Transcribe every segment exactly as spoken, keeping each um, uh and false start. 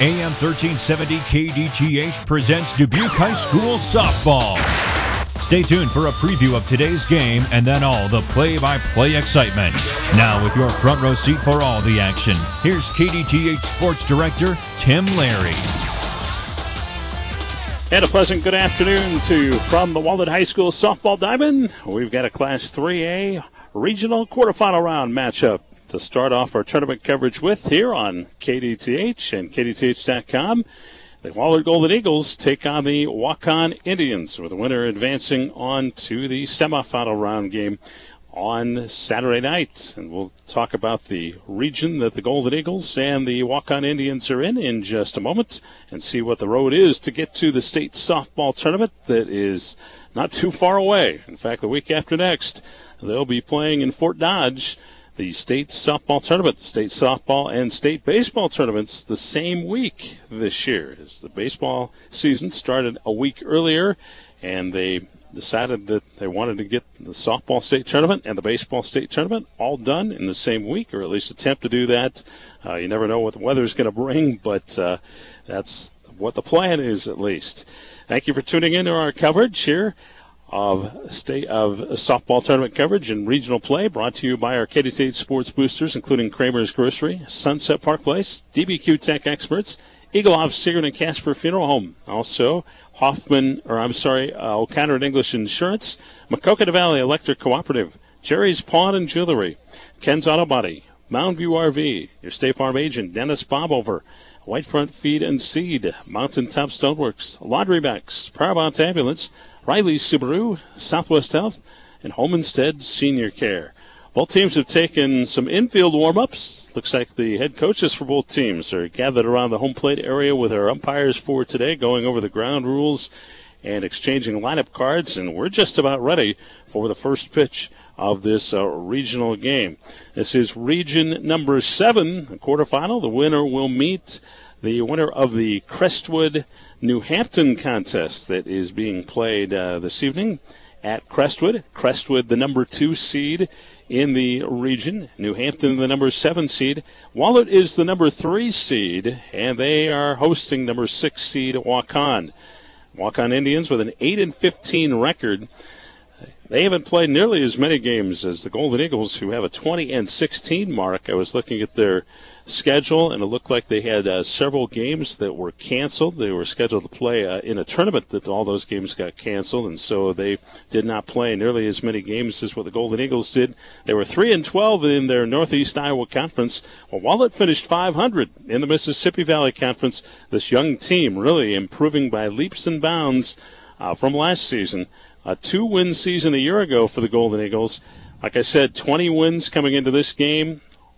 A M thirteen seventy K D T H presents Dubuque High School Softball. Stay tuned for a preview of today's game and then all the play-by-play excitement. Now with your front row seat for all the action, here's K D T H Sports Director Tim Larry. And a pleasant good afternoon to you from the Walden High School Softball Diamond. We've got a Class three A regional quarterfinal round matchup to start off our tournament coverage with here on K D T H and K D T H dot com. The Wahlert Golden Eagles take on the Waukon Indians, with the winner advancing on to the semifinal round game on Saturday night. And we'll talk about the region that the Golden Eagles and the Waukon Indians are in in just a moment and see what the road is to get to the state softball tournament that is not too far away. In fact, the week after next, they'll be playing in Fort Dodge the state softball tournament, the state softball and state baseball tournaments the same week this year, as the baseball season started a week earlier, and they decided that they wanted to get the softball state tournament and the baseball state tournament all done in the same week, or at least attempt to do that. Uh, you never know what the weather's going to bring, but uh, that's what the plan is, at least. Thank you for tuning in to our coverage here of state of softball tournament coverage and regional play, brought to you by our K D T H sports boosters, including Kramer's Grocery, Sunset Park Place, D B Q Tech Experts, Eaglehoff, Sigurd and Casper Funeral Home. Also, Hoffman, or I'm sorry, uh, O'Connor and English Insurance, Maquoketa Valley Electric Cooperative, Jerry's Pawn and Jewelry, Ken's Auto Body, Mound View R V, your State Farm agent, Dennis Bobover, Whitefront Feed and Seed, Mountaintop Stoneworks, Laundry Max, Paramount Ambulance, Riley Subaru, Southwest Health, and Homestead Senior Care. Both teams have taken some infield warm-ups. Looks like the head coaches for both teams are gathered around the home plate area with our umpires for today, going over the ground rules and exchanging lineup cards, and we're just about ready for the first pitch of this uh, regional game. This is region number seven, the quarterfinal. The winner will meet the winner of the Crestwood New Hampton contest that is being played uh, this evening at Crestwood. Crestwood, the number two seed in the region. New Hampton, the number seven seed. Wahlert is the number three seed, and they are hosting number six seed Waukon. Waukon Indians with an eight and fifteen record. They haven't played nearly as many games as the Golden Eagles, who have a twenty and sixteen mark. I was looking at their schedule, and it looked like they had uh, several games that were canceled. They were scheduled to play uh, in a tournament that all those games got canceled, and so they did not play nearly as many games as what the Golden Eagles did. They were three and twelve in their Northeast Iowa Conference, while Wahlert finished five hundred in the Mississippi Valley Conference. This young team really improving by leaps and bounds uh, from last season. A two-win season a year ago for the Golden Eagles. Like I said, twenty wins coming into this game,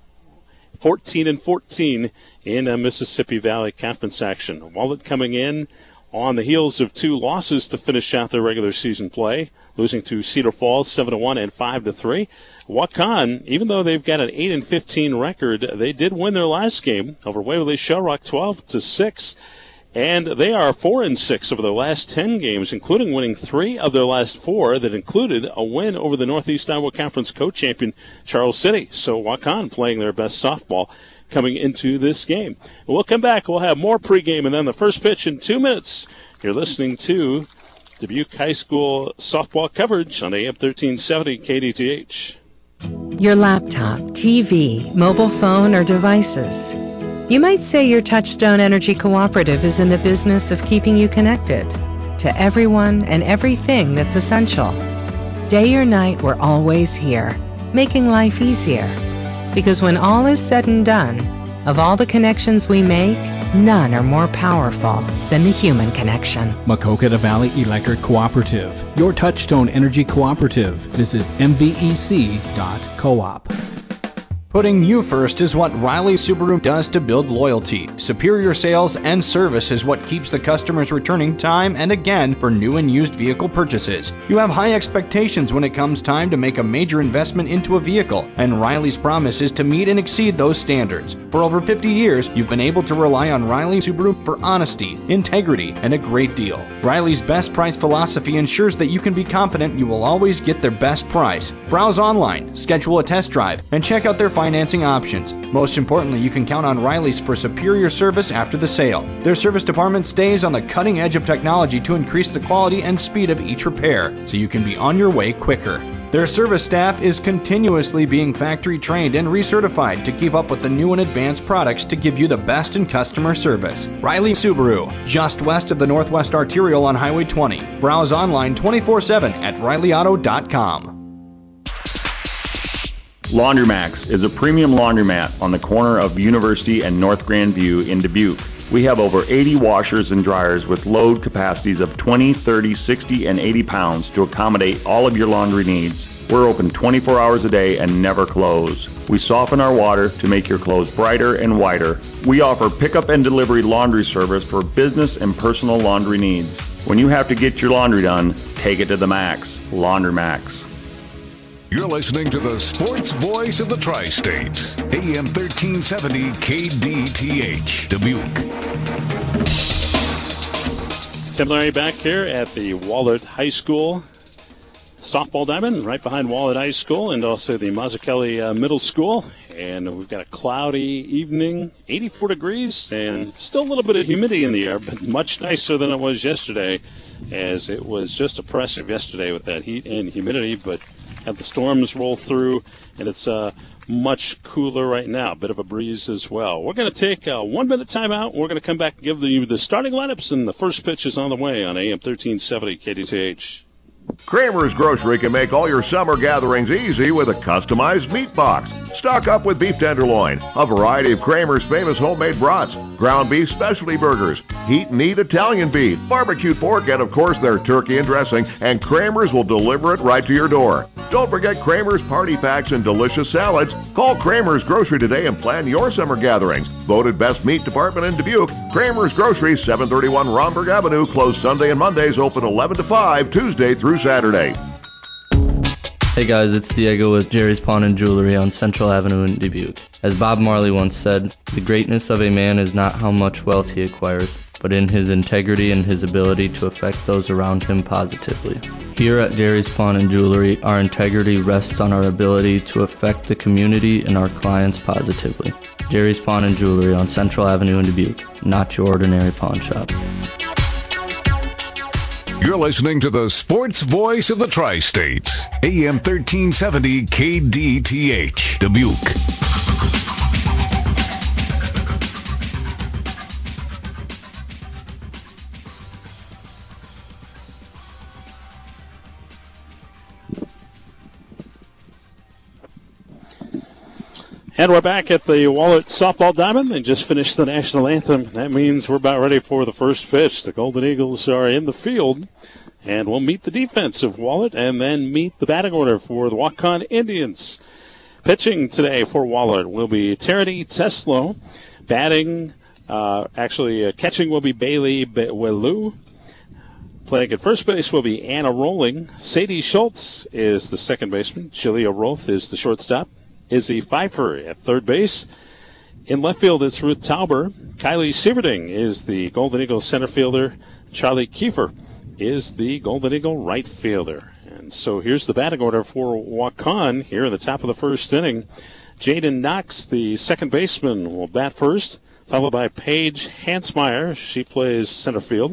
fourteen and fourteen in a Mississippi Valley Conference action. Wahlert coming in on the heels of two losses to finish out their regular season play, losing to Cedar Falls seven to one and five to three. Waukon, even though they've got an eight and fifteen record, they did win their last game over Waverly Shell Rock twelve to six. And they are four and six over their last ten games, including winning three of their last four that included a win over the Northeast Iowa Conference co-champion Charles City. So Waukon playing their best softball coming into this game. We'll come back. We'll have more pregame and then the first pitch in two minutes. You're listening to Dubuque High School softball coverage on A M thirteen seventy K D T H. Your laptop, T V, mobile phone, or devices. You might say your Touchstone Energy Cooperative is in the business of keeping you connected to everyone and everything that's essential. Day or night, we're always here, making life easier. Because when all is said and done, of all the connections we make, none are more powerful than the human connection. Maquoketa Valley Electric Cooperative, your Touchstone Energy Cooperative. Visit M V E C dot coop. Putting you first is what Riley Subaru does to build loyalty. Superior sales and service is what keeps the customers returning time and again for new and used vehicle purchases. You have high expectations when it comes time to make a major investment into a vehicle, and Riley's promise is to meet and exceed those standards. For over fifty years, you've been able to rely on Riley Subaru for honesty, integrity, and a great deal. Riley's best price philosophy ensures that you can be confident you will always get their best price. Browse online, schedule a test drive, and check out their financial financing options. Most importantly, you can count on Riley's for superior service after the sale. Their service department stays on the cutting edge of technology to increase the quality and speed of each repair, so you can be on your way quicker. Their service staff is continuously being factory trained and recertified to keep up with the new and advanced products to give you the best in customer service. Riley Subaru, just west of the Northwest Arterial on Highway twenty. Browse online twenty-four seven at riley auto dot com. Laundromax is a premium laundromat on the corner of University and North Grandview in Dubuque. We have over eighty washers and dryers with load capacities of twenty, thirty, sixty, and eighty pounds to accommodate all of your laundry needs. We're open twenty-four hours a day and never close. We soften our water to make your clothes brighter and whiter. We offer pickup and delivery laundry service for business and personal laundry needs. When you have to get your laundry done, take it to the max. Laundromax. You're listening to the sports voice of the Tri-States, A M thirteen seventy K D T H, Dubuque. Tim Larry back here at the Wahlert High School softball diamond, right behind Wahlert High School, and also the Mazzucchelli uh, Middle School. And we've got a cloudy evening, eighty-four degrees, and still a little bit of humidity in the air, but much nicer than it was yesterday, as it was just oppressive yesterday with that heat and humidity, but had the storms roll through, and it's uh, much cooler right now. A bit of a breeze as well. We're going to take a one-minute timeout. We're going to come back and give you the starting lineups, and the first pitch is on the way on A M thirteen seventy K D T H. Kramer's Grocery can make all your summer gatherings easy with a customized meat box. Stock up with beef tenderloin, a variety of Kramer's famous homemade brats, ground beef specialty burgers, heat and eat Italian beef, barbecued pork, and of course their turkey and dressing, and Kramer's will deliver it right to your door. Don't forget Kramer's party packs and delicious salads. Call Kramer's Grocery today and plan your summer gatherings. Voted best meat department in Dubuque. Kramer's Grocery, seven thirty-one Romberg Avenue, closed Sunday and Mondays, open eleven to five, Tuesday through Saturday. Hey guys, it's Diego with Jerry's Pawn and Jewelry on Central Avenue in Dubuque. As Bob Marley once said, the greatness of a man is not how much wealth he acquires, but in his integrity and his ability to affect those around him positively. Here at Jerry's Pawn and Jewelry, our integrity rests on our ability to affect the community and our clients positively. Jerry's Pawn and Jewelry on Central Avenue in Dubuque, not your ordinary pawn shop. You're listening to the sports voice of the Tri-States, A M thirteen seventy K D T H, Dubuque. And we're back at the Wahlert Softball Diamond. They just finished the national anthem. That means we're about ready for the first pitch. The Golden Eagles are in the field, and we'll meet the defense of Wahlert and then meet the batting order for the Waukon Indians. Pitching today for Wahlert will be Tyranny Teslo. Batting, uh, actually uh, catching will be Bailey Welu. Playing at first base will be Anna Rolling. Sadie Schultz is the second baseman. Julia Roth is the shortstop. Izzy Pfeiffer at third base. In left field, it's Ruth Tauber. Kylie Sieverding is the Golden Eagle center fielder. Charlie Kiefer is the Golden Eagle right fielder. And so here's the batting order for Waukon here in the top of the first inning. Jaden Knox, the second baseman, will bat first, followed by Paige Hansmeyer. She plays center field.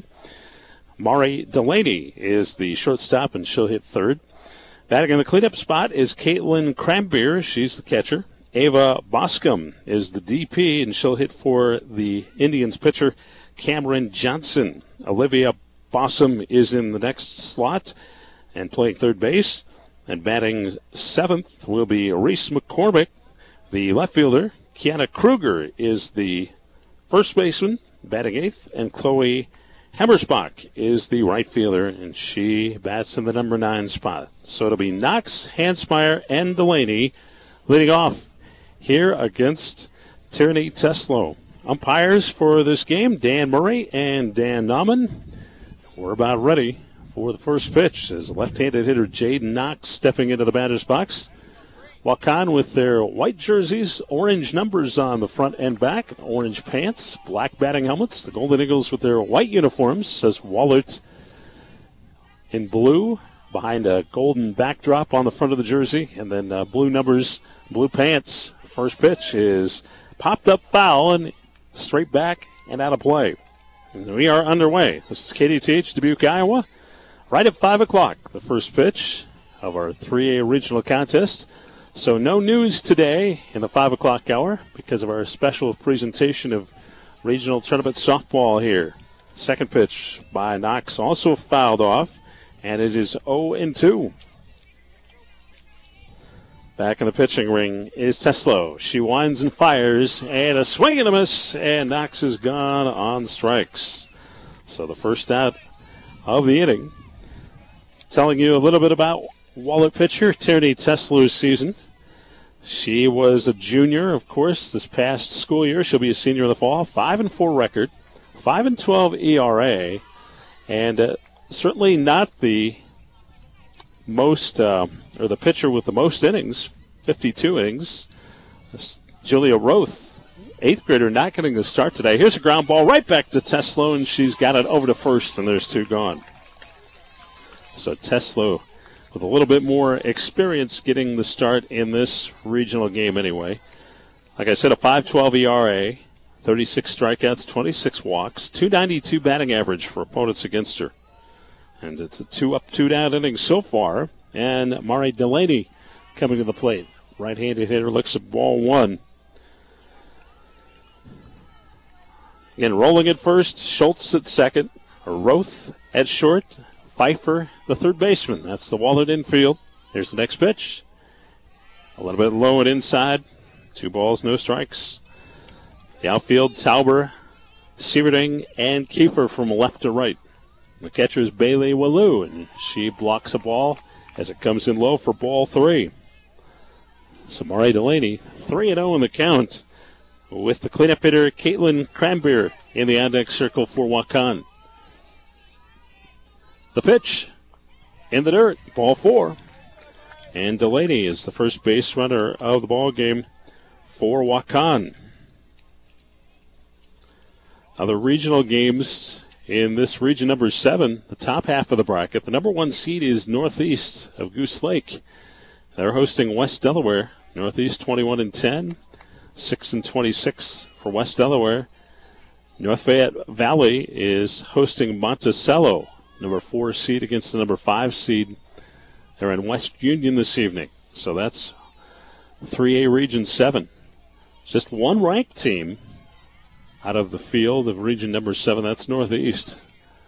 Mari Delaney is the shortstop, and she'll hit third. Batting in the cleanup spot is Caitlin Crambeer. She's the catcher. Ava Boscom is the D P, and she'll hit for the Indians pitcher, Cameron Johnson. Olivia Bossom is in the next slot and playing third base. And batting seventh will be Reese McCormick, the left fielder. Kiana Kruger is the first baseman, batting eighth. And Chloe Hammersbach is the right fielder, and she bats in the number nine spot. So it'll be Knox, Hansmeyer, and Delaney leading off here against Tyranny Teslo. Umpires for this game, Dan Murray and Dan Nauman. We're about ready for the first pitch as left-handed hitter Jaden Knox stepping into the batter's box. Waukon with their white jerseys, orange numbers on the front and back, orange pants, black batting helmets. The Golden Eagles with their white uniforms, says Wahlert in blue, behind a golden backdrop on the front of the jersey, and then uh, blue numbers, blue pants. First pitch is popped up foul and straight back and out of play. And we are underway. This is K D T H Dubuque, Iowa. Right at five o'clock, the first pitch of our three A regional contest. So no news today in the five o'clock hour because of our special presentation of regional tournament softball here. Second pitch by Knox also fouled off, and it is oh and two. Back in the pitching ring is Teslo. She winds and fires, and a swing and a miss, and Knox is gone on strikes. So the first out of the inning. Telling you a little bit about Wahlert pitcher Tierney Teslo's season. She was a junior, of course, this past school year. She'll be a senior in the fall. Five and four record, five and twelve E R A, and uh, certainly not the most uh, or the pitcher with the most innings, fifty-two innings. Julia Roth, eighth grader, not getting the start today. Here's a ground ball right back to Teslo, and she's got it over to first, and there's two gone. So Teslo with a little bit more experience getting the start in this regional game anyway. Like I said, a five twelve E R A, thirty-six strikeouts, twenty-six walks, two ninety-two batting average for opponents against her. And it's a two up, two down inning so far. And Mari Delaney coming to the plate. Right-handed hitter looks at ball one. Again, rolling at first, Schultz at second, Roth at short, Pfeiffer, the third baseman. That's the Wahlert infield. Here's the next pitch. A little bit low and inside. Two balls, no strikes. The outfield, Tauber, Sieverding, and Kiefer from left to right. The catcher is Bailey Wallou, and she blocks a ball as it comes in low for ball three. Samari Delaney, three and oh in the count, with the cleanup hitter Caitlin Cranbeer in the on-deck circle for Wakan. The pitch in the dirt, ball four. And Delaney is the first base runner of the ball game for Wakan. Other regional games in this region number seven, the top half of the bracket. The number one seed is Northeast of Goose Lake. They're hosting West Delaware. Northeast twenty-one and ten, six and twenty-six for West Delaware. North Fayette Valley is hosting Monticello, number four seed against the number five seed. They're in West Union this evening. So that's three A Region seven. Just one ranked team out of the field of Region number seven. That's Northeast.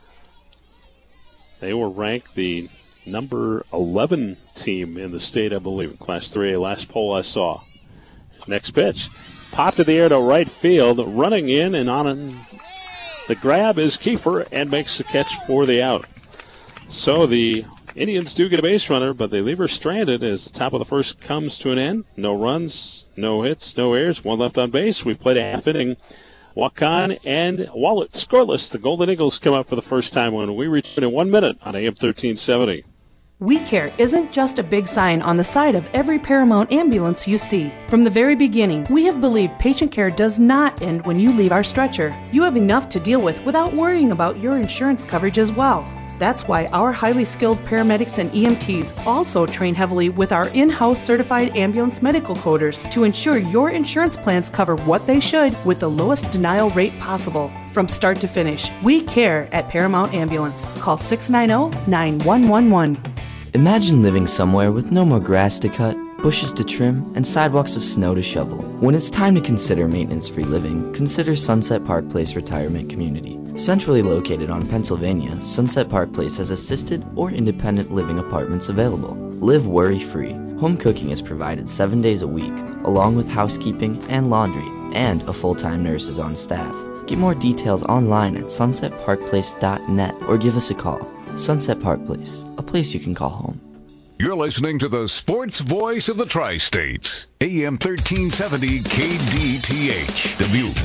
They were ranked the number eleven team in the state, I believe, in Class three A. Last poll I saw. Next pitch. Popped to the air to right field. Running in and on the grab is Kiefer and makes the catch for the out. So the Indians do get a base runner, but they leave her stranded as the top of the first comes to an end. No runs, no hits, no errors, one left on base. We've played a half inning. Wakan and Wahlert scoreless. The Golden Eagles come up for the first time when we return in one minute on A M thirteen seventy. We Care isn't just a big sign on the side of every Paramount ambulance you see. From the very beginning, we have believed patient care does not end when you leave our stretcher. You have enough to deal with without worrying about your insurance coverage as well. That's why our highly skilled paramedics and E M Ts also train heavily with our in-house certified ambulance medical coders to ensure your insurance plans cover what they should with the lowest denial rate possible. From start to finish, we care at Paramount Ambulance. Call six nine zero, nine one one one. Imagine living somewhere with no more grass to cut, bushes to trim, and sidewalks of snow to shovel. When it's time to consider maintenance-free living, consider Sunset Park Place Retirement Community. Centrally located on Pennsylvania, Sunset Park Place has assisted or independent living apartments available. Live worry-free. Home cooking is provided seven days a week, along with housekeeping and laundry, and a full-time nurse is on staff. Get more details online at sunset park place dot net or give us a call. Sunset Park Place, a place you can call home. You're listening to the sports voice of the Tri-States, A M thirteen seventy K D T H, Dubuque.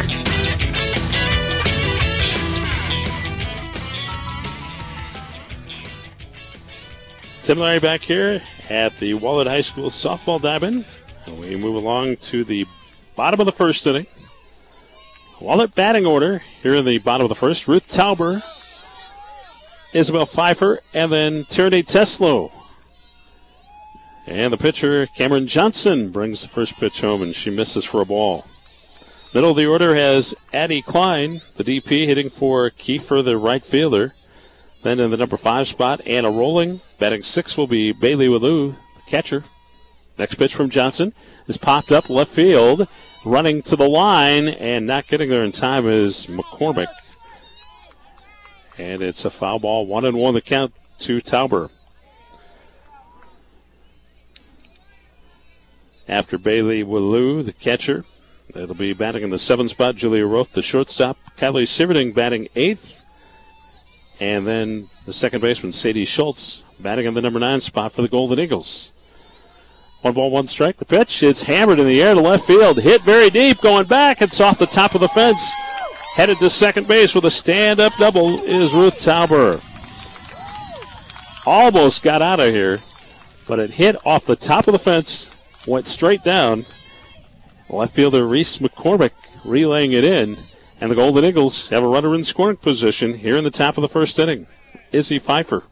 Tim Larry back here at the Wahlert High School softball diamond. And we move along to the bottom of the first inning. Wahlert batting order here in the bottom of the first. Ruth Tauber Isabel Pfeiffer, and then Tierney Teslo. And the pitcher, Cameron Johnson, brings the first pitch home, and she misses for a ball. Middle of the order has Addie Klein, the D P, hitting for Kiefer, the right fielder. Then in the number five spot, Anna Rolling. Batting six will be Bailey Wallou, the catcher. Next pitch from Johnson is popped up left field. Running to the line and not getting there in time is McCormick. And it's a foul ball, one and one the count to Tauber. After Bailey Wallou, the catcher, it'll be batting in the seventh spot, Julia Roth, the shortstop. Kylie Siverding batting eighth. And then the second baseman, Sadie Schultz, batting in the number nine spot for the Golden Eagles. One ball, one strike. The pitch, it's hammered in the air to left field. Hit very deep, going back. It's off the top of the fence. Headed to second base with a stand-up double is Ruth Tauber. Almost got out of here, but it hit off the top of the fence, went straight down. Left fielder Reese McCormick relaying it in, and the Golden Eagles have a runner in scoring position here in the top of the first inning. Izzy Pfeiffer.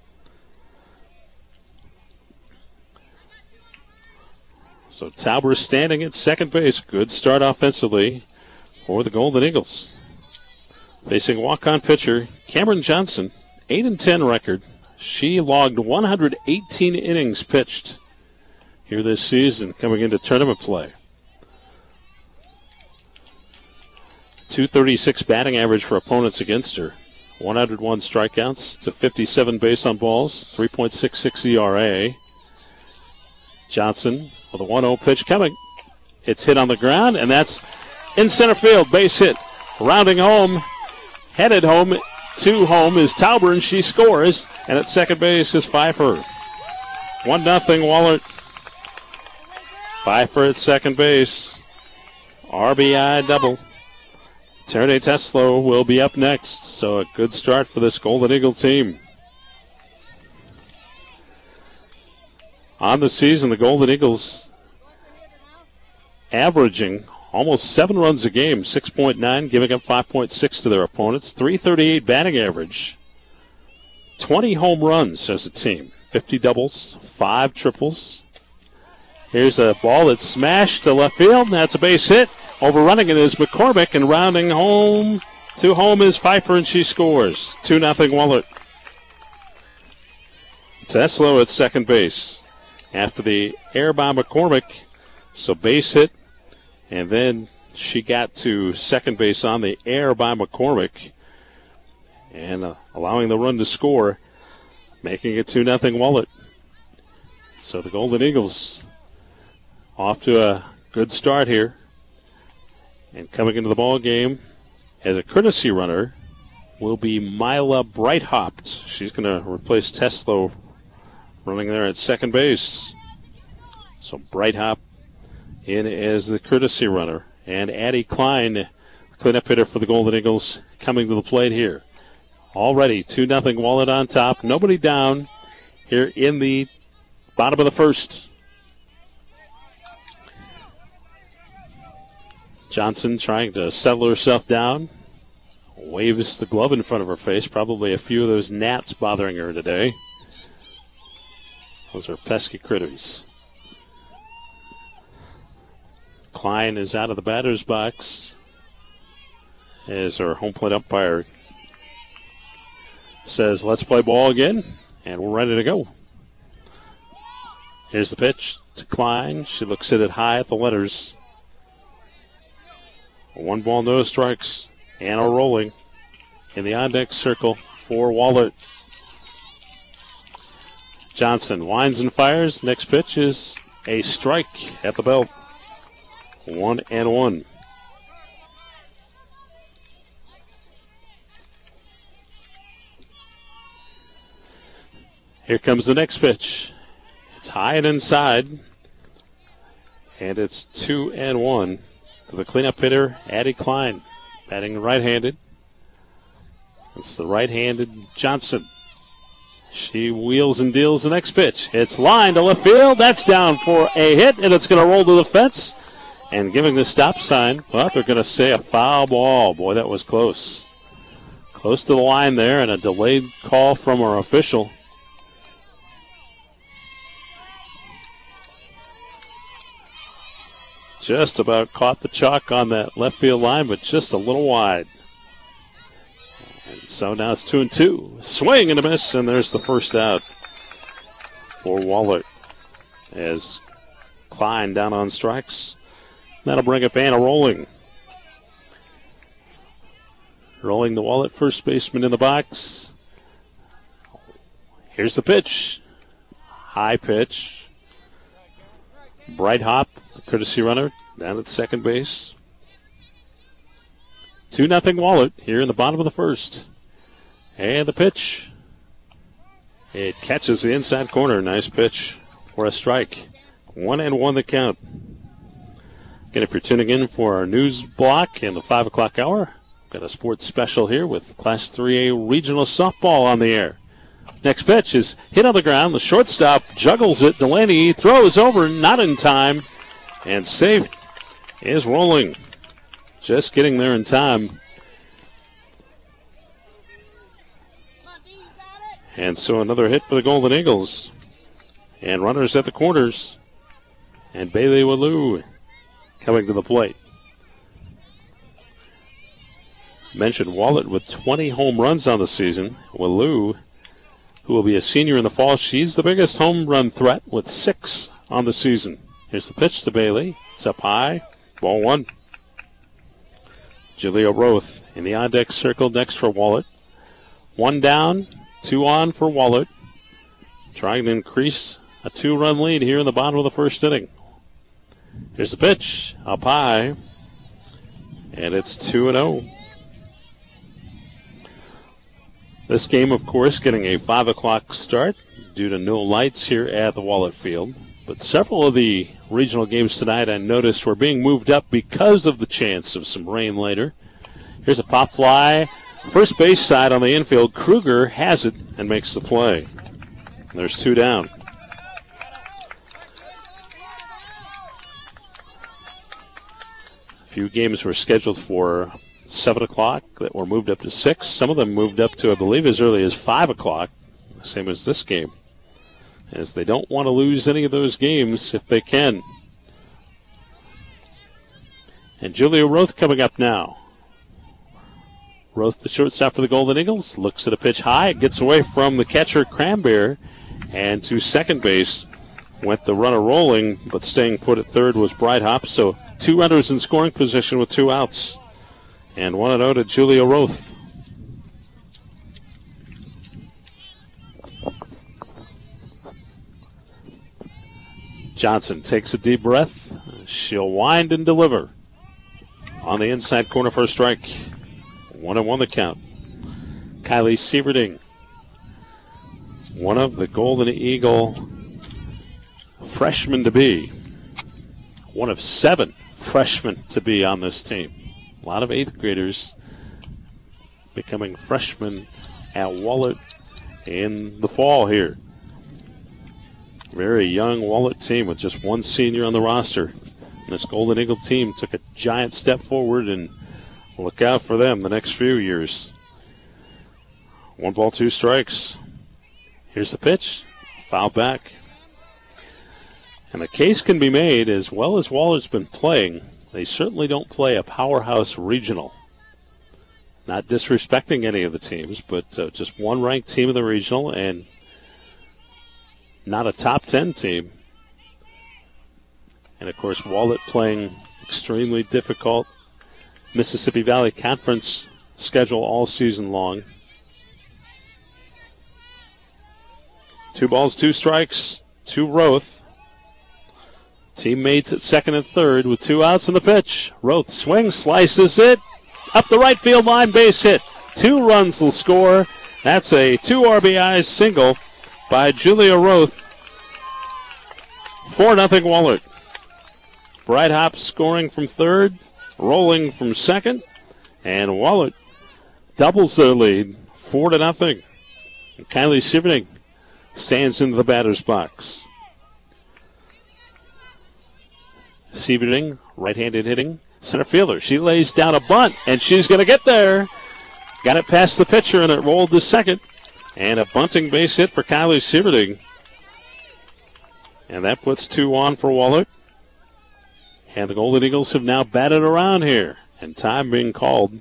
So Tauber standing at second base. Good start offensively for the Golden Eagles. Facing walk-on pitcher Cameron Johnson, eight and ten record. She logged one hundred eighteen innings pitched here this season coming into tournament play. two thirty-six batting average for opponents against her. one hundred one strikeouts to fifty-seven base on balls, three point six six E R A. Johnson with a one oh pitch coming. It's hit on the ground, and that's in center field. Base hit. Rounding home, headed home to home is Tauber, and she scores. And at second base is Pfeiffer. one nothing Wahlert. Pfeiffer at second base. R B I double. Tierney Teslo will be up next. So a good start for this Golden Eagle team. On the season, the Golden Eagles averaging almost seven runs a game, six point nine, giving up five point six to their opponents. three thirty-eight batting average. twenty home runs as a team. fifty doubles, five triples. Here's a ball that's smashed to left field, and that's a base hit. Overrunning it is McCormick, and rounding home to home is Pfeiffer, and she scores. two nothing Wahlert. Teslo at second base. After the air by McCormick, so base hit, and then she got to second base on the air by McCormick, and uh, allowing the run to score, making it two nothing Wahlert. So the Golden Eagles off to a good start here, and coming into the ball game as a courtesy runner will be Mila Breithopt. She's going to replace Teslo, running there at second base. So Breithop in as the courtesy runner. And Addie Klein, the cleanup hitter for the Golden Eagles, coming to the plate here. Already two nothing Wahlert on top. Nobody down here in the bottom of the first. Johnson trying to settle herself down. Waves the glove in front of her face. Probably a few of those gnats bothering her today. Those are pesky critters. Klein is out of the batter's box as our home plate umpire says, let's play ball again, and we're ready to go. Here's the pitch to Klein. She looks at it high at the letters. One ball, no strikes. Anna Rolling in the on-deck circle for Wahlert. Johnson winds and fires. Next pitch is a strike at the belt. One and one. Here comes the next pitch. It's high and inside. And it's two and one to the cleanup hitter, Addie Klein, batting right-handed. It's the right-handed Johnson. She wheels and deals the next pitch. It's lined to left field. That's down for a hit, and it's going to roll to the fence. And giving the stop sign, well, they're going to say a foul ball. Boy, that was close. Close to the line there, and a delayed call from our official. Just about caught the chalk on that left field line, but just a little wide. And so now it's two and two. Swing and a miss, and there's the first out for Wahlert as Klein down on strikes. That'll bring up Anna Rolling. Rolling the Wahlert first baseman in the box. Here's the pitch. High pitch. Bright hop, courtesy runner, down at second base. two nothing Wahlert here in the bottom of the first. And the pitch. It catches the inside corner. Nice pitch for a strike. One and one the count. Again, if you're tuning in for our news block in the five o'clock hour, got a sports special here with Class three A regional softball on the air. Next pitch is hit on the ground. The shortstop juggles it. Delaney throws over, not in time. And safe is Rolling. Just getting there in time. And so another hit for the Golden Eagles. And runners at the corners. And Bailey Wallou coming to the plate. Mentioned Wahlert with twenty home runs on the season. Wallou, who will be a senior in the fall, she's the biggest home run threat with six on the season. Here's the pitch to Bailey. It's up high. Ball one. Julia Roth in the on-deck circle next for Wahlert. One down, two on for Wahlert. Trying to increase a two-run lead here in the bottom of the first inning. Here's the pitch. Up high. And it's two and oh. This game, of course, getting a five o'clock start due to no lights here at the Wahlert Field. But several of the regional games tonight, I noticed, were being moved up because of the chance of some rain later. Here's a pop fly. First base side on the infield. Kruger has it and makes the play. And there's two down. A few games were scheduled for seven o'clock that were moved up to six. Some of them moved up to, I believe, as early as five o'clock, same as this game, as they don't want to lose any of those games if they can. And Julia Roth coming up now. Roth, the shortstop for the Golden Eagles, looks at a pitch high. It gets away from the catcher, Cranberry, and to second base went the runner Rolling, but staying put at third was Bright Hop. So two runners in scoring position with two outs. And one and oh to Julia Roth. Johnson takes a deep breath. She'll wind and deliver on the inside corner for a strike. One and one the count. Kylie Sieverding, one of the Golden Eagle freshmen to be. One of seven freshmen to be on this team. A lot of eighth graders becoming freshmen at Wahlert in the fall here. Very young Wahlert team with just one senior on the roster. And this Golden Eagle team took a giant step forward, and look out for them the next few years. One ball, two strikes. Here's the pitch. Foul back. And the case can be made, as well as Waller's been playing, they certainly don't play a powerhouse regional. Not disrespecting any of the teams, but uh, just one ranked team in the regional and not a top ten team. And, of course, Wahlert playing extremely difficult Mississippi Valley Conference schedule all season long. Two balls, two strikes, two Roth. Teammates at second and third with two outs in the pitch. Roth swings, slices it up the right field line, base hit. Two runs will score. That's a two R B I single by Julia Roth. four nothing Wahlert. Bright Hop scoring from third, Rolling from second, and Wahlert doubles their lead, four to nothing. And Kylie Sieverding stands into the batter's box. Sieverding, right-handed hitting, center fielder. She lays down a bunt, and she's going to get there. got it past the pitcher, and it rolled to second. And a bunting base hit for Kylie Sieverding. And that puts two on for Wahlert. And the Golden Eagles have now batted around here. And time being called.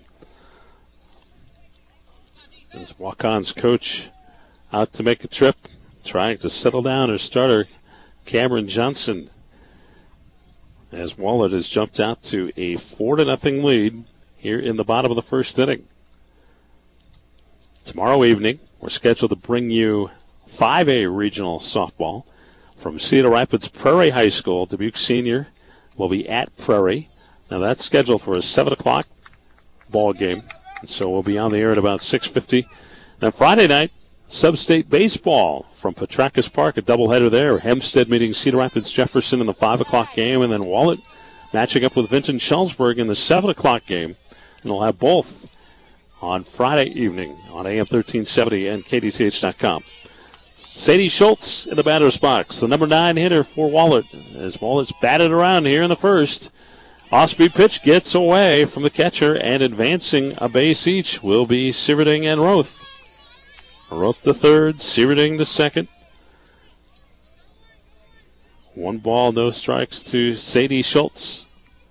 As Wacon's coach out to make a trip, trying to settle down her starter, Cameron Johnson. As Wahlert has jumped out to a four to nothing lead here in the bottom of the first inning. Tomorrow evening, we're scheduled to bring you five A regional softball from Cedar Rapids Prairie High School. Dubuque Senior will be at Prairie. Now that's scheduled for a seven o'clock ball game, and so we'll be on the air at about six fifty. Now Friday night, Sub-State Baseball from Petrakis Park, a doubleheader there. Hempstead meeting Cedar Rapids Jefferson in the five o'clock game, and then Wahlert matching up with Vinton Schellsburg in the seven o'clock game. And we'll have both on Friday evening on A M thirteen seventy and K D T H dot com. Sadie Schultz in the batter's box, the number nine hitter for Wahlert. As Wallert's batted around here in the first. Off-speed pitch gets away from the catcher, and advancing a base each will be Sieverding and Roth. Roth to third, Sieverding to second. One ball, no strikes to Sadie Schultz.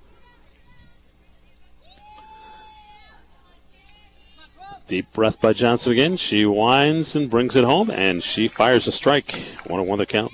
Deep breath by Johnson again. She winds and brings it home, and she fires a strike. One and one the count.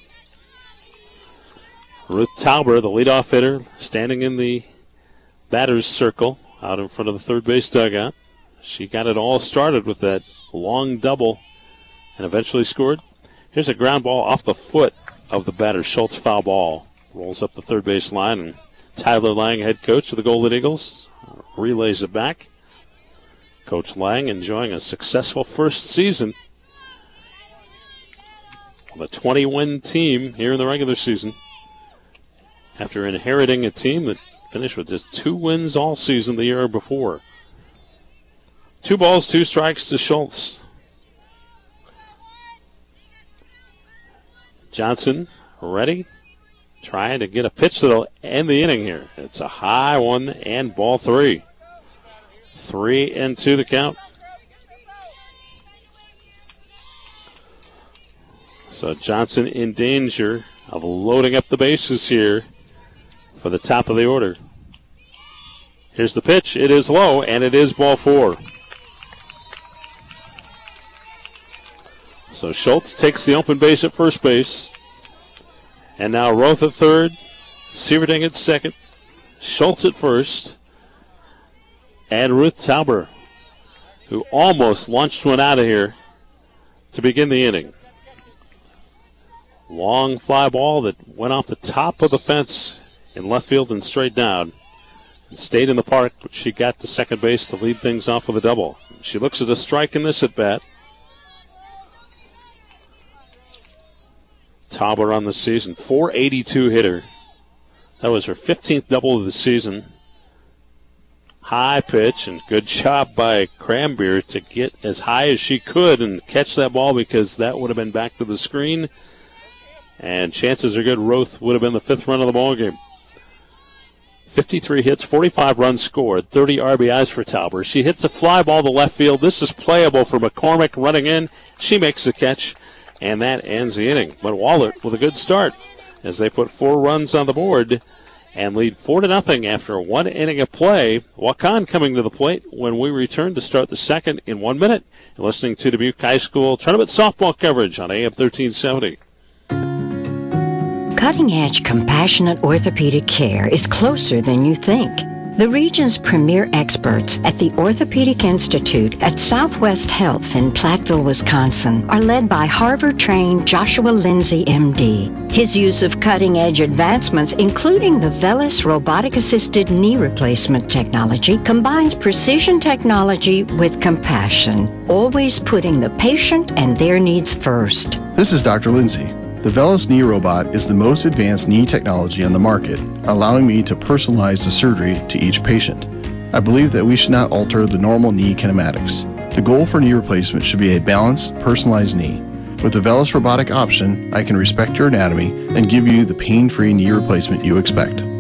Ruth Tauber, the leadoff hitter, standing in the batter's circle out in front of the third base dugout. She got it all started with that long double and eventually scored. Here's a ground ball off the foot of the batter. Schultz, foul ball. Rolls up the third base line, and Tyler Lang, head coach of the Golden Eagles, relays it back. Coach Lang enjoying a successful first season of a twenty-win team here in the regular season, after inheriting a team that finished with just two wins all season the year before. Two balls, two strikes to Schultz. Johnson ready, trying to get a pitch that'll end the inning here. It's a high one and ball three. Three and two the count. So Johnson in danger of loading up the bases here for the top of the order. Here's the pitch. It is low, and it is ball four. So Schultz takes the open base at first base. And now Roth at third. Sieverding at second. Schultz at first. And Ruth Tauber, who almost launched one out of here to begin the inning. Long fly ball that went off the top of the fence in left field and straight down. And stayed in the park, but she got to second base to lead things off with a double. She looks at a strike in this at bat. Tauber on the season, four eighty-two hitter. That was her fifteenth double of the season. High pitch, and good job by Cranbeer to get as high as she could and catch that ball, because that would have been back to the screen. And chances are good Roth would have been the fifth run of the ball game. fifty-three hits, forty-five runs scored, thirty R B Is for Tauber. She hits a fly ball to left field. This is playable for McCormick running in. She makes the catch, and that ends the inning. But Wahlert with a good start as they put four runs on the board and lead four to nothing after one inning of play. Wakan coming to the plate when we return to start the second in one minute. You're listening to Dubuque High School tournament softball coverage on A M thirteen seventy. Cutting-edge, compassionate orthopedic care is closer than you think. The region's premier experts at the Orthopedic Institute at Southwest Health in Platteville, Wisconsin, are led by Harvard-trained Joshua Lindsay, M D. His use of cutting-edge advancements, including the VELYS robotic-assisted knee replacement technology, combines precision technology with compassion, always putting the patient and their needs first. This is Doctor Lindsay. The VELYS knee robot is the most advanced knee technology on the market, allowing me to personalize the surgery to each patient. I believe that we should not alter the normal knee kinematics. The goal for knee replacement should be a balanced, personalized knee. With the VELYS robotic option, I can respect your anatomy and give you the pain-free knee replacement you expect.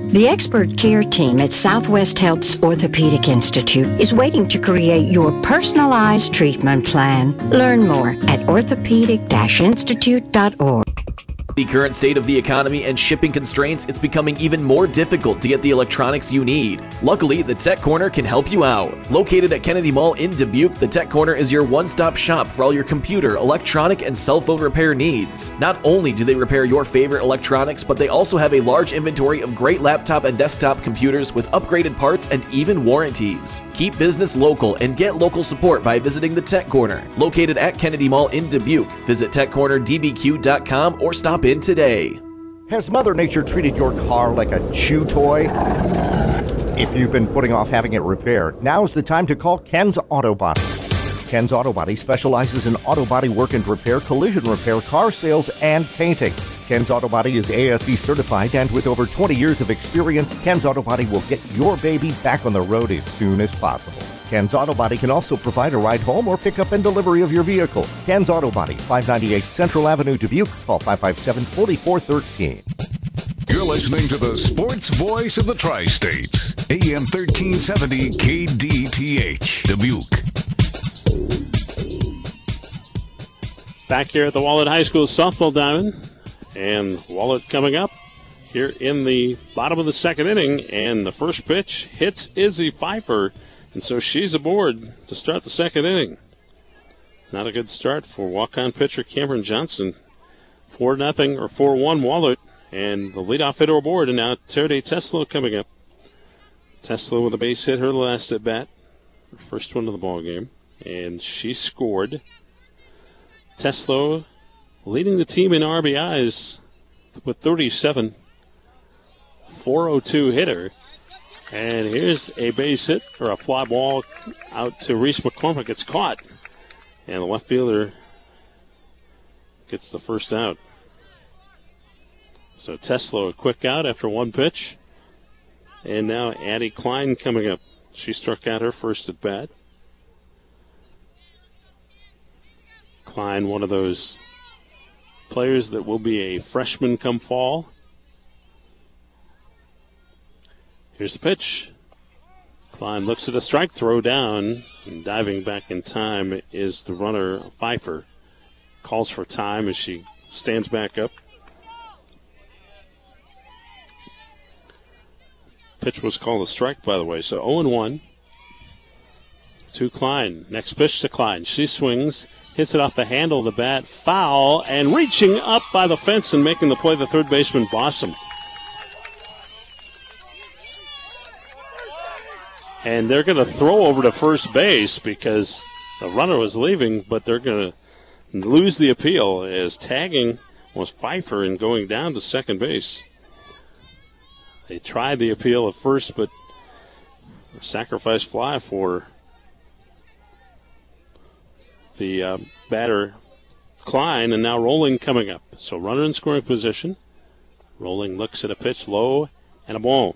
The expert care team at Southwest Health's Orthopedic Institute is waiting to create your personalized treatment plan. Learn more at orthopedic dash institute dot org. The current state of the economy and shipping constraints, it's becoming even more difficult to get the electronics you need. Luckily, the Tech Corner can help you out. Located at Kennedy Mall in Dubuque, the Tech Corner is your one-stop shop for all your computer, electronic, and cell phone repair needs. Not only do they repair your favorite electronics, but they also have a large inventory of great laptop and desktop computers with upgraded parts and even warranties. Keep business local and get local support by visiting the Tech Corner. Located at Kennedy Mall in Dubuque. Visit tech corner d b q dot com or stop in today. Has Mother Nature treated your car like a chew toy? If you've been putting off having it repaired, now's the time to call Ken's Auto Body. Ken's Auto Body specializes in auto body work and repair, collision repair, car sales, and painting. Ken's Auto Body is A S E certified, and with over twenty years of experience, Ken's Auto Body will get your baby back on the road as soon as possible. Ken's Auto Body can also provide a ride home or pickup and delivery of your vehicle. Ken's Auto Body, five ninety-eight Central Avenue, Dubuque. Call five five seven, four four one three. You're listening to the sports voice of the Tri-States, A M thirteen seventy K D T H, Dubuque. Back here at the Wahlert High School softball diamond, and Wahlert coming up here in the bottom of the second inning, and the first pitch hits Izzy Pfeiffer, and so she's aboard to start the second inning. Not a good start for walk-on pitcher Cameron Johnson. four nothing or four one Wahlert, and the leadoff hitter aboard, and now Terade Teslo coming up. Teslo with a base hit, her last at bat, her first one of the ball game, and she scored. Teslo leading the team in R B Is with thirty-seven. four oh two hitter. And here's a base hit, or a fly ball out to Reese McCormick. It's caught. And the left fielder gets the first out. So Teslo a quick out after one pitch. And now Addie Klein coming up. She struck out her first at bat. Klein, one of those players that will be a freshman come fall. Here's the pitch. Klein looks at a strike, throw down, and diving back in time is the runner, Pfeiffer. Calls for time as she stands back up. Pitch was called a strike, by the way, so oh and one to Klein. Next pitch to Klein. She swings, hits it off the handle of the bat, foul, and reaching up by the fence and making the play, the third baseman, Bossum. And they're going to throw over to first base because the runner was leaving, but they're going to lose the appeal as tagging was Pfeiffer and going down to second base. They tried the appeal at first, but a sacrifice fly for the uh, batter Klein, and now Rolling coming up. So runner in scoring position. Rolling looks at a pitch low and a ball.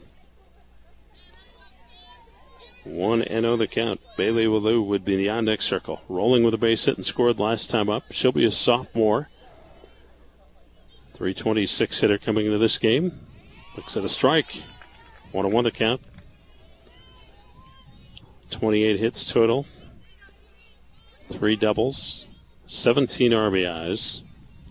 one and oh the count. Bailey Wallou would be the on-deck circle. Rolling with a base hit and scored last time up. She'll be a sophomore. three twenty-six hitter coming into this game. Looks at a strike. one and one the count. twenty-eight hits total. Three doubles. seventeen R B Is.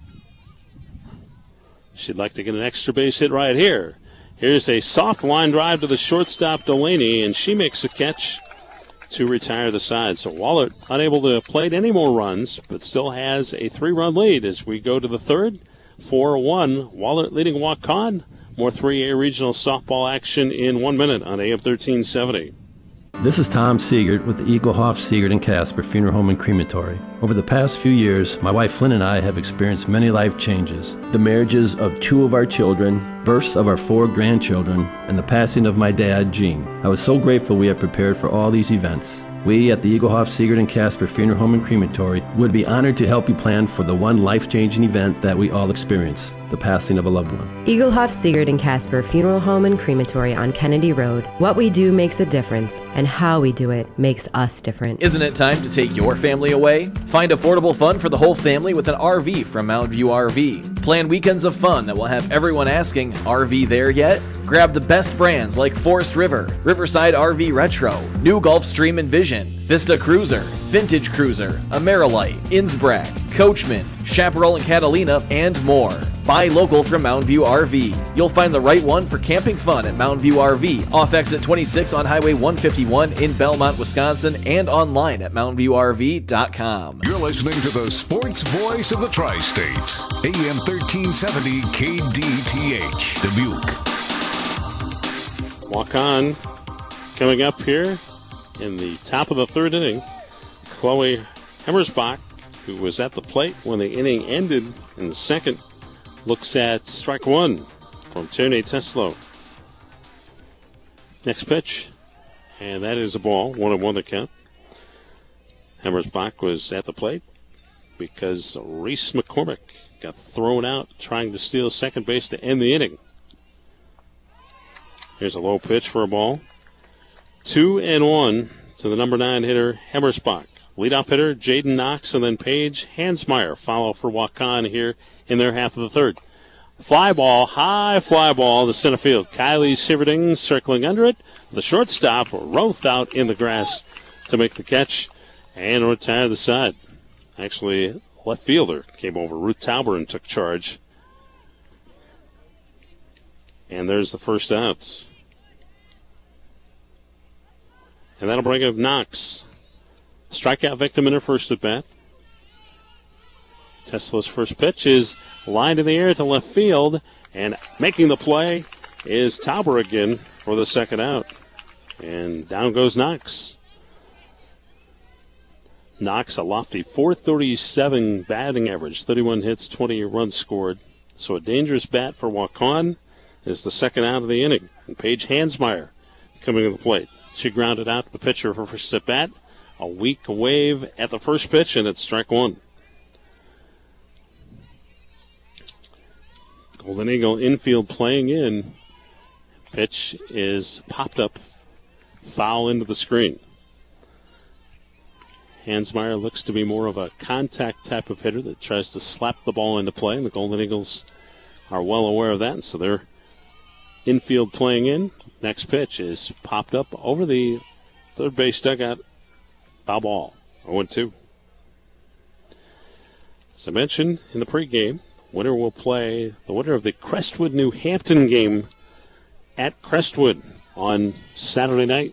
She'd like to get an extra base hit right here. Here's a soft line drive to the shortstop, Delaney, and she makes a catch to retire the side. So Wahlert unable to plate any more runs, but still has a three-run lead as we go to the third. four one, Wahlert leading Waukon. More three A regional softball action in one minute on A M thirteen seventy. This is Tom Siegert with the Eaglehoff, Siegert and Casper Funeral Home and Crematory. Over the past few years, my wife Flynn and I have experienced many life changes. The marriages of two of our children, births of our four grandchildren, and the passing of my dad, Gene. I was so grateful we had prepared for all these events. We at the Eaglehoff, Siegert and Casper Funeral Home and Crematory would be honored to help you plan for the one life-changing event that we all experience. the passing of a loved one. Eaglehoff, Siegert and Casper Funeral Home and Crematory on Kennedy Road. What we do makes a difference, and how we do it makes us different. Isn't it time to take your family away? Find affordable fun for the whole family with an R V from Mountain View R V. Plan weekends of fun that will have everyone asking, R V there yet? Grab the best brands like Forest River, Riverside R V Retro, New Gulfstream Envision, Vista Cruiser, Vintage Cruiser, Amerilite, Innsbruck, Coachman, Chaparral and Catalina, and more. Buy local from Mountain View R V. You'll find the right one for camping fun at Mountain View R V, off exit twenty-six on Highway one fifty-one in Belmont, Wisconsin, and online at mountain view r v dot com. You're listening to the sports voice of the Tri-States, A M thirteen seventy K D T H, Dubuque. Walk on coming up here in the top of the third inning. Chloe Hemmersbach, who was at the plate when the inning ended in the second, looks at strike one from Tierney Teslo. Next pitch, and that is a ball, one and one to count. Hemmersbach was at the plate because Reese McCormick got thrown out trying to steal second base to end the inning. Here's a low pitch for a ball. Two and one to the number nine hitter, Hemmersbach. Leadoff hitter, Jaden Knox, and then Paige Hansmeyer follow for Waukon here in their half of the third. Fly ball, high fly ball to center field. Kylie Sieverding circling under it. The shortstop, Roth, out in the grass to make the catch and retire the side. Actually, left fielder came over. Ruth Tauber and took charge. And there's the first out. And that'll bring up Knox. Strikeout victim in her first at bat. Tesla's first pitch is lined in the air to left field, and making the play is Tauber again for the second out. And down goes Knox. Knox, a lofty four thirty-seven batting average, thirty-one hits, twenty runs scored. So a dangerous bat for Waukon is the second out of the inning. And Paige Hansmeyer coming to the plate. She grounded out to the pitcher for first at bat. A weak wave at the first pitch, and it's strike one. Golden Eagle infield playing in. Pitch is popped up, foul into the screen. Hansmeyer looks to be more of a contact type of hitter that tries to slap the ball into play, and the Golden Eagles are well aware of that, and so they're infield playing in. Next pitch is popped up over the third base dugout. Foul ball, oh and two. As I mentioned in the pregame, winner will play the winner of the Crestwood New Hampton game at Crestwood on Saturday night.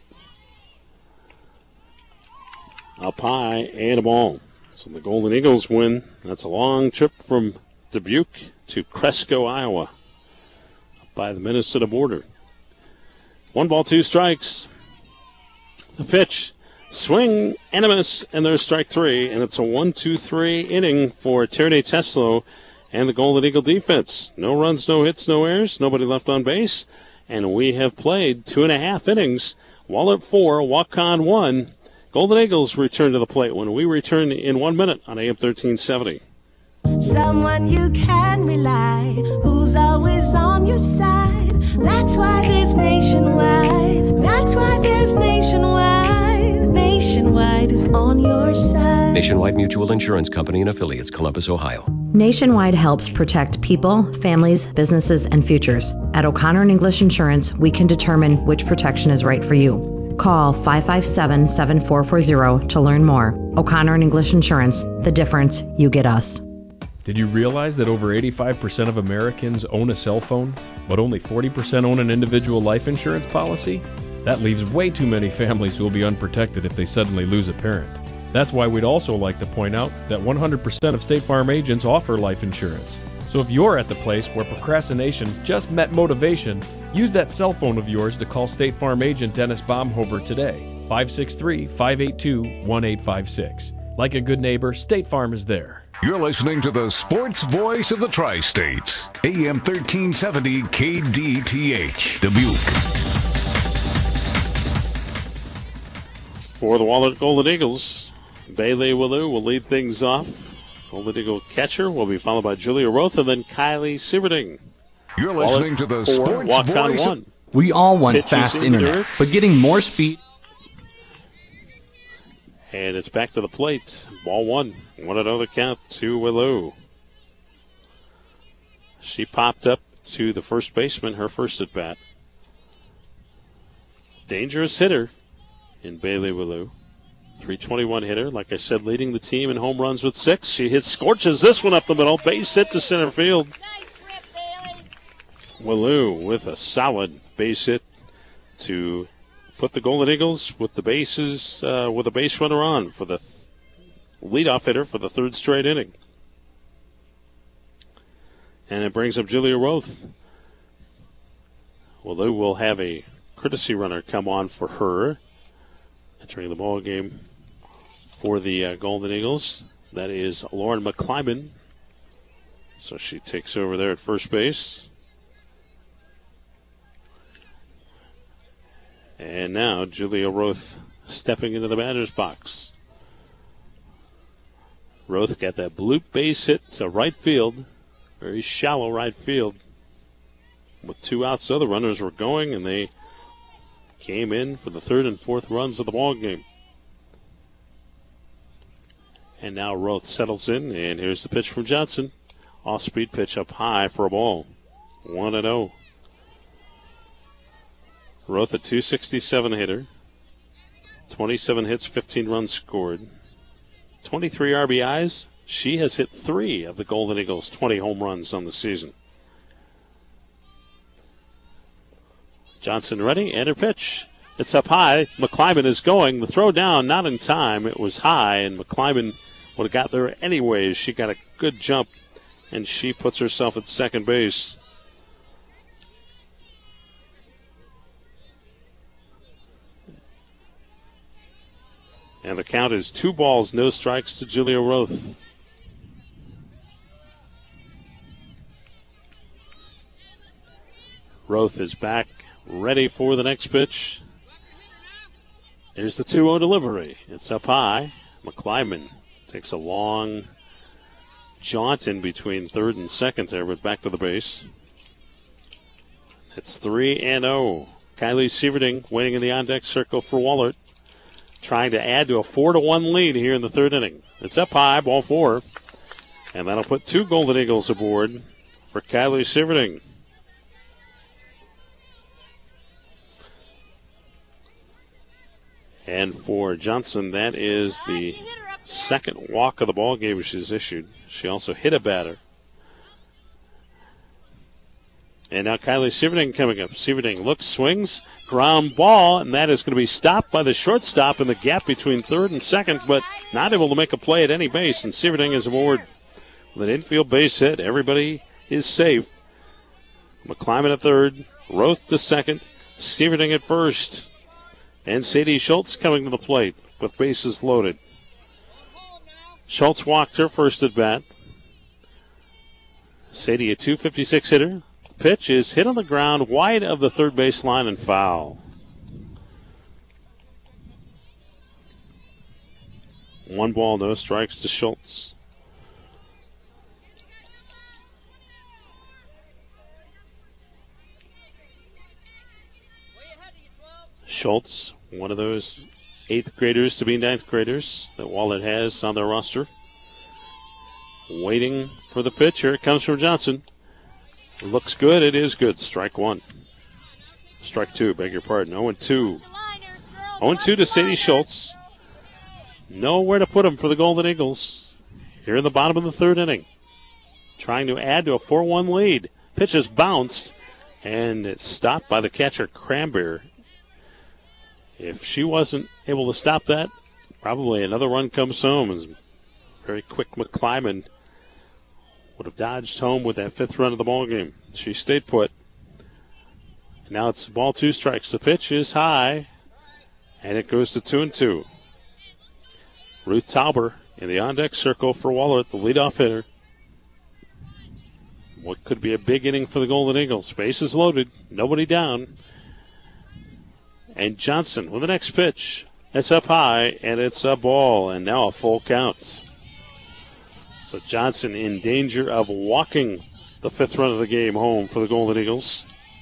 Up high and a ball. So the Golden Eagles win. That's a long trip from Dubuque to Cresco, Iowa, up by the Minnesota border. One ball, two strikes. The pitch. Swing and a miss, and there's strike three, and it's a one two three inning for Tierney Teslo and the Golden Eagle defense. No runs, no hits, no errors, nobody left on base, and we have played two and a half innings. Wahlert four, Waukon one. Golden Eagles return to the plate when we return in one minute on A M thirteen seventy. Someone you can rely, who's always on your side. That's why there's Nationwide. That's why there's Nationwide. Nationwide is on your side. Nationwide Mutual Insurance Company and affiliates, Columbus, Ohio. Nationwide helps protect people, families, businesses, and futures. At O'Connor and English Insurance, we can determine which protection is right for you. Call five five seven, seven four four zero to learn more. O'Connor and English Insurance, the difference, you get us. Did you realize that over eighty-five percent of Americans own a cell phone, but only forty percent own an individual life insurance policy? That leaves way too many families who will be unprotected if they suddenly lose a parent. That's why we'd also like to point out that one hundred percent of State Farm agents offer life insurance. So if you're at the place where procrastination just met motivation, use that cell phone of yours to call State Farm agent Dennis Baumhover today, five six three, five eight two, one eight five six. Like a good neighbor, State Farm is there. You're listening to the sports voice of the Tri-States, A M thirteen seventy K D T H, Dubuque. For the Wahlert Golden Eagles, Bailey Willou will lead things off Golden Eagle catcher will be followed by Julia Roth and then Kylie Sieverding. You're listening to the four, Sports walk Voice. On one. We all want Pitches fast into internet, dirt. but getting more speed. And it's back to the plate. Ball one. One another count to Willow. She popped up to the first baseman, her first at bat. Dangerous hitter in Bailey Willow. three twenty-one hitter, like I said, leading the team in home runs with six. She hits, scorches this one up the middle. Base hit to center field. Willow with a solid base hit to put the Golden Eagles with the bases, uh, with a base runner on for the th- leadoff hitter for the third straight inning. And it brings up Julia Roth. Willow will have a courtesy runner come on for her, entering the ball game for the uh, Golden Eagles. That is Lauren McClyman. So she takes over there at first base. And now Julia Roth stepping into the batter's box. Roth got that bloop base hit to right field. Very shallow right field. With two outs, the other runners were going, and they came in for the third and fourth runs of the ball game. And now Roth settles in, and here's the pitch from Johnson. Off-speed pitch up high for a ball. one and oh. Roth a two sixty-seven hitter. twenty-seven hits, fifteen runs scored. twenty-three R B Is. She has hit three of the Golden Eagles' twenty home runs on the season. Johnson ready, and her pitch. It's up high. McClyman is going. The throw down, not in time. It was high, and McClyman would have got there anyways. She got a good jump, and she puts herself at second base. And the count is two balls, no strikes to Julia Roth. Roth is back, ready for the next pitch. Here's the two oh delivery. It's up high. McClyman takes a long jaunt in between third and second there, but back to the base. It's three and oh. Kylie Sieverding waiting in the on-deck circle for Wahlert, trying to add to a four to one lead here in the third inning. It's up high, ball four. And that'll put two Golden Eagles aboard for Kylie Sieverding. And for Johnson, that is the second walk of the ball game she's issued. She also hit a batter. And now Kylie Sieverding coming up. Sieverding looks, swings, ground ball, and that is going to be stopped by the shortstop in the gap between third and second, but not able to make a play at any base, and Sieverding is aboard with an infield base hit. Everybody is safe. McClyman at third, Roth to second, Sieverding at first, and Sadie Schultz coming to the plate with bases loaded. Schultz walked her first at bat. Sadie a two fifty-six hitter. Pitch is hit on the ground wide of the third base line and foul. One ball, no strikes to Schultz. Schultz, one of those eighth graders to be ninth graders that Wahlert has on their roster. Waiting for the pitch. Here it comes from Johnson. Looks good. It is good. Strike one. Strike two, beg your pardon. oh and two. oh and two to Sadie Schultz. Nowhere to put him for the Golden Eagles. Here in the bottom of the third inning. Trying to add to a four one lead. Pitch is bounced, and it's stopped by the catcher, Cranberry. If she wasn't able to stop that, probably another run comes home. And very quick McClyman would have dodged home with that fifth run of the ball game. She stayed put. Now it's ball two strikes. The pitch is high, and it goes to two and two. Ruth Tauber in the on-deck circle for Wahlert, the leadoff hitter. What could be a big inning for the Golden Eagles. Bases loaded, nobody down. And Johnson with the next pitch. It's up high, and it's a ball, and now a full count. So Johnson in danger of walking the fifth run of the game home for the Golden Eagles.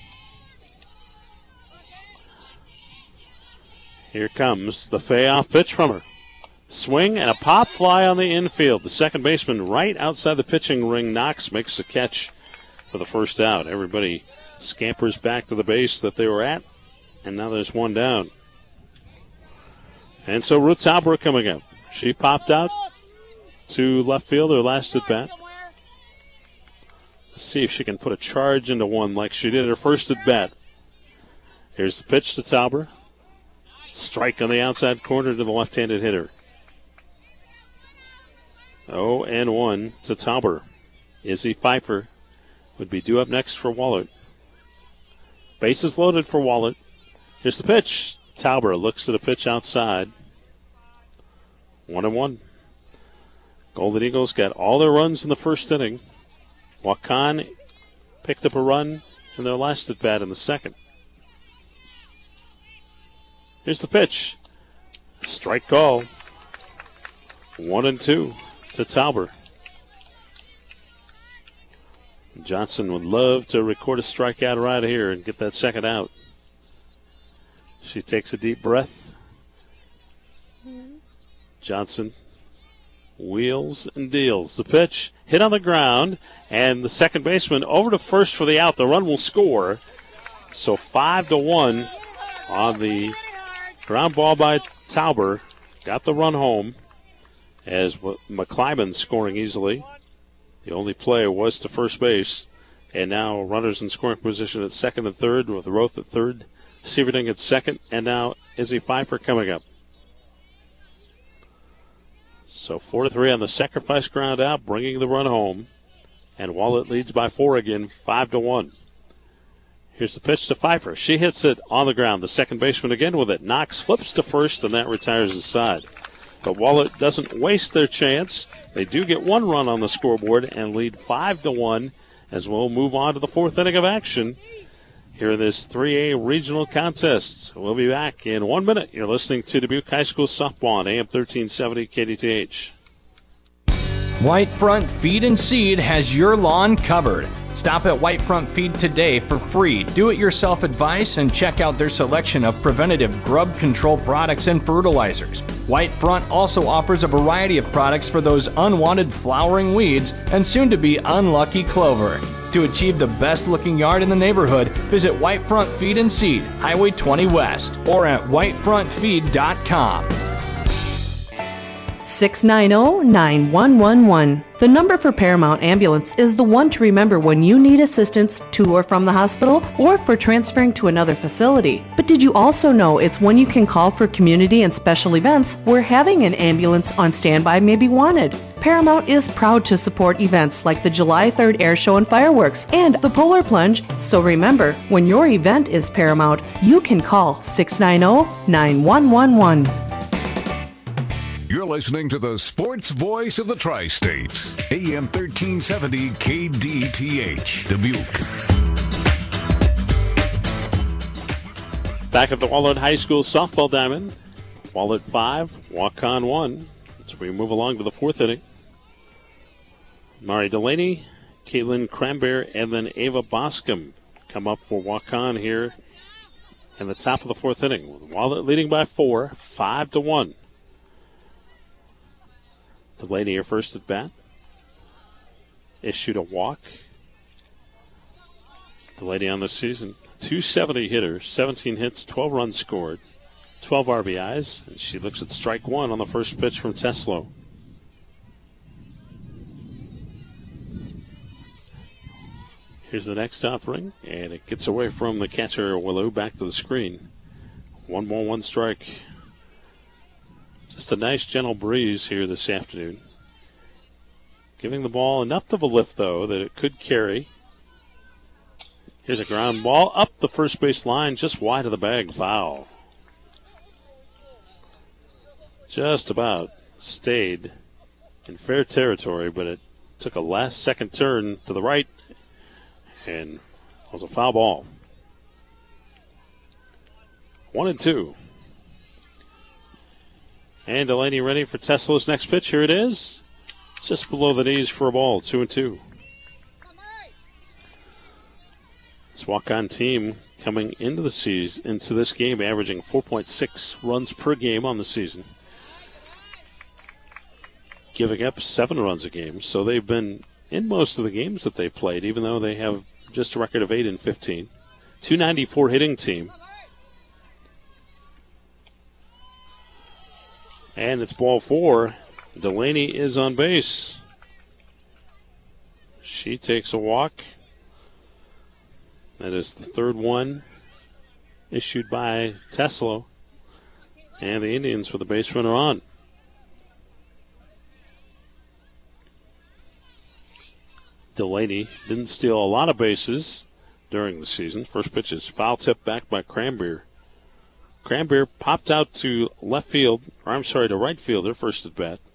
Here comes the payoff pitch from her. Swing and a pop fly on the infield. The second baseman right outside the pitching ring. Knox makes the catch for the first out. Everybody scampers back to the base that they were at, and now there's one down. And so Ruth Tauber coming up. She popped out to left field her last at bat. Let's see if she can put a charge into one like she did her first at bat. Here's the pitch to Tauber. Strike on the outside corner to the left-handed hitter. oh and one to Tauber. Izzy Pfeiffer would be due up next for Wahlert. Bases loaded for Wahlert. Here's the pitch. Tauber looks at a pitch outside. One and one. Golden Eagles got all their runs in the first inning. Wakan picked up a run in their last at bat in the second. Here's the pitch. Strike call. One and two to Tauber. Johnson would love to record a strikeout right here and get that second out. She takes a deep breath. Johnson wheels and deals. The pitch hit on the ground, and the second baseman over to first for the out. The run will score. So five to one on the ground ball by Tauber. Got the run home as McClyman scoring easily. The only play was to first base. And now runners in scoring position at second and third with Roth at third, Sieverding at second, and now Izzy Pfeiffer coming up. So four to three on the sacrifice ground out, bringing the run home. And Wahlert leads by four again, five to one. Here's the pitch to Pfeiffer. She hits it on the ground. The second baseman again with it. Knox flips to first, and that retires his side. But Wahlert doesn't waste their chance. They do get one run on the scoreboard and lead five to one as we'll move on to the fourth inning of action here in this three A regional contest. We'll be back in one minute. You're listening to Dubuque High School softball on A M thirteen seventy K D T H. Whitefront Feed and Seed has your lawn covered. Stop at Whitefront Feed today for free do-it-yourself advice and check out their selection of preventative grub control products and fertilizers. Whitefront also offers a variety of products for those unwanted flowering weeds and soon-to-be unlucky clover. To achieve the best-looking yard in the neighborhood, visit Whitefront Feed and Seed, Highway twenty West, or at whitefront feed dot com. six nine zero, nine one one one. The number for Paramount Ambulance is the one to remember when you need assistance to or from the hospital or for transferring to another facility. But did you also know it's one you can call for community and special events where having an ambulance on standby may be wanted? Paramount is proud to support events like the July third Air Show and Fireworks and the Polar Plunge. So remember, when your event is Paramount, you can call six nine zero, nine one one one. You're listening to the sports voice of the Tri-States, A M thirteen seventy K D T H, Dubuque. Back at the Wahlert High School softball diamond. Wahlert five, Waukon one. As we move along to the fourth inning. Mari Delaney, Caitlin Cranberry, and then Ava Boscom come up for Waukon here in the top of the fourth inning. Wahlert leading by four, five to one. Delaney, her first at bat, issued a walk. Delaney on the season, two seventy hitter, seventeen hits, twelve runs scored, twelve R B Is. And she looks at strike one on the first pitch from Teslo. Here's the next offering, and it gets away from the catcher, Willou, back to the screen. One ball, one strike. Just a nice gentle breeze here this afternoon. Giving the ball enough of a lift, though, that it could carry. Here's a ground ball up the first base line, just wide of the bag, foul. Just about stayed in fair territory, but it took a last second turn to the right and was a foul ball. One and two. And Delaney ready for Tesla's next pitch. Here it is. just below the knees for a ball, two and two. This walk-on team coming into the season, into this game, averaging four point six runs per game on the season, giving up seven runs a game. So they've been in most of the games that they played, even though they have just a record of eight and fifteen. two ninety-four hitting team. And it's ball four. Delaney is on base. She takes a walk. That is the third one issued by Teslo. And the Indians with the base runner on. Delaney didn't steal a lot of bases during the season. First pitch is foul tip back by Cranbeer. Cranbeer popped out to left field, or I'm sorry, to right field, their first at bat.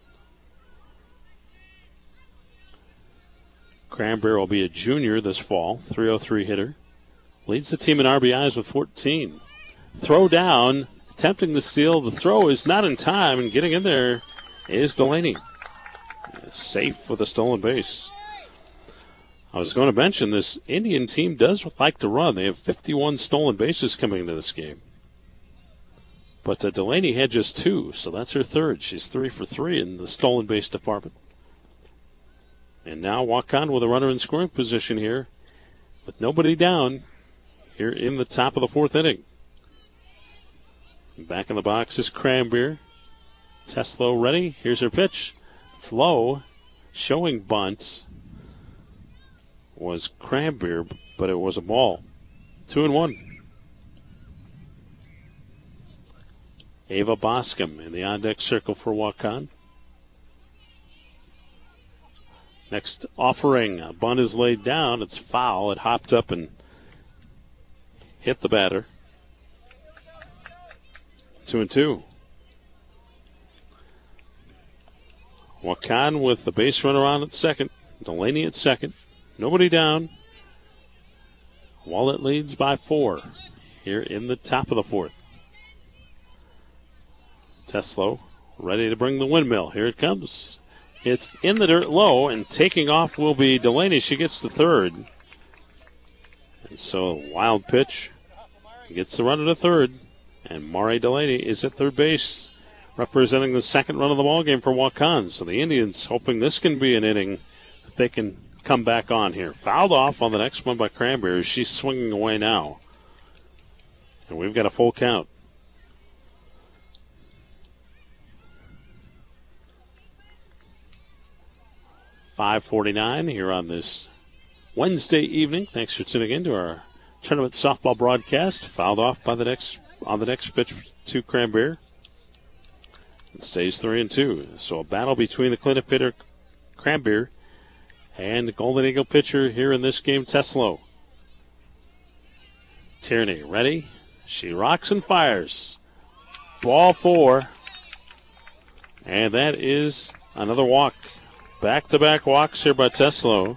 Cranbeer will be a junior this fall, three oh three hitter. Leads the team in R B Is with fourteen. Throw down, attempting to steal. The throw is not in time, and getting in there is Delaney. Safe with a stolen base. I was going to mention this Indian team does like to run. They have fifty-one stolen bases coming into this game. But uh, Delaney had just two, so that's her third. She's three for three in the stolen base department. And now walk on with a runner in scoring position here, with nobody down here in the top of the fourth inning. Back in the box is Cranbeer. Teslo ready. Here's her pitch. It's low, showing bunts. Was Cranbeer, but it was a ball. Two and one. Ava Boscom in the on-deck circle for walk-on. Next offering, a bunt is laid down. It's foul. It hopped up and hit the batter. Two and two. Wakan with the base runner on at second. Delaney at second. Nobody down. Wallet leads by four here in the top of the fourth. Teslo ready to bring the windmill. Here it comes. It's in the dirt low, and taking off will be Delaney. She gets the third. And so, wild pitch. Gets the runner to third. And Mari Delaney is at third base, representing the second run of the ball game for Wakan. So the Indians hoping this can be an inning that they can come back on here. Fouled off on the next one by Cranberry. She's swinging away now. And we've got a full count. five forty-nine here on this Wednesday evening. Thanks for tuning in to our tournament softball broadcast. Fouled off by the next on the next pitch to Cranbeer. It stays three and two. So a battle between the cleanup hitter Cranbeer and the Golden Eagle pitcher here in this game, Teslo. Tierney ready. She rocks and fires. Ball four. And that is another walk. Back-to-back walks here by Teslo.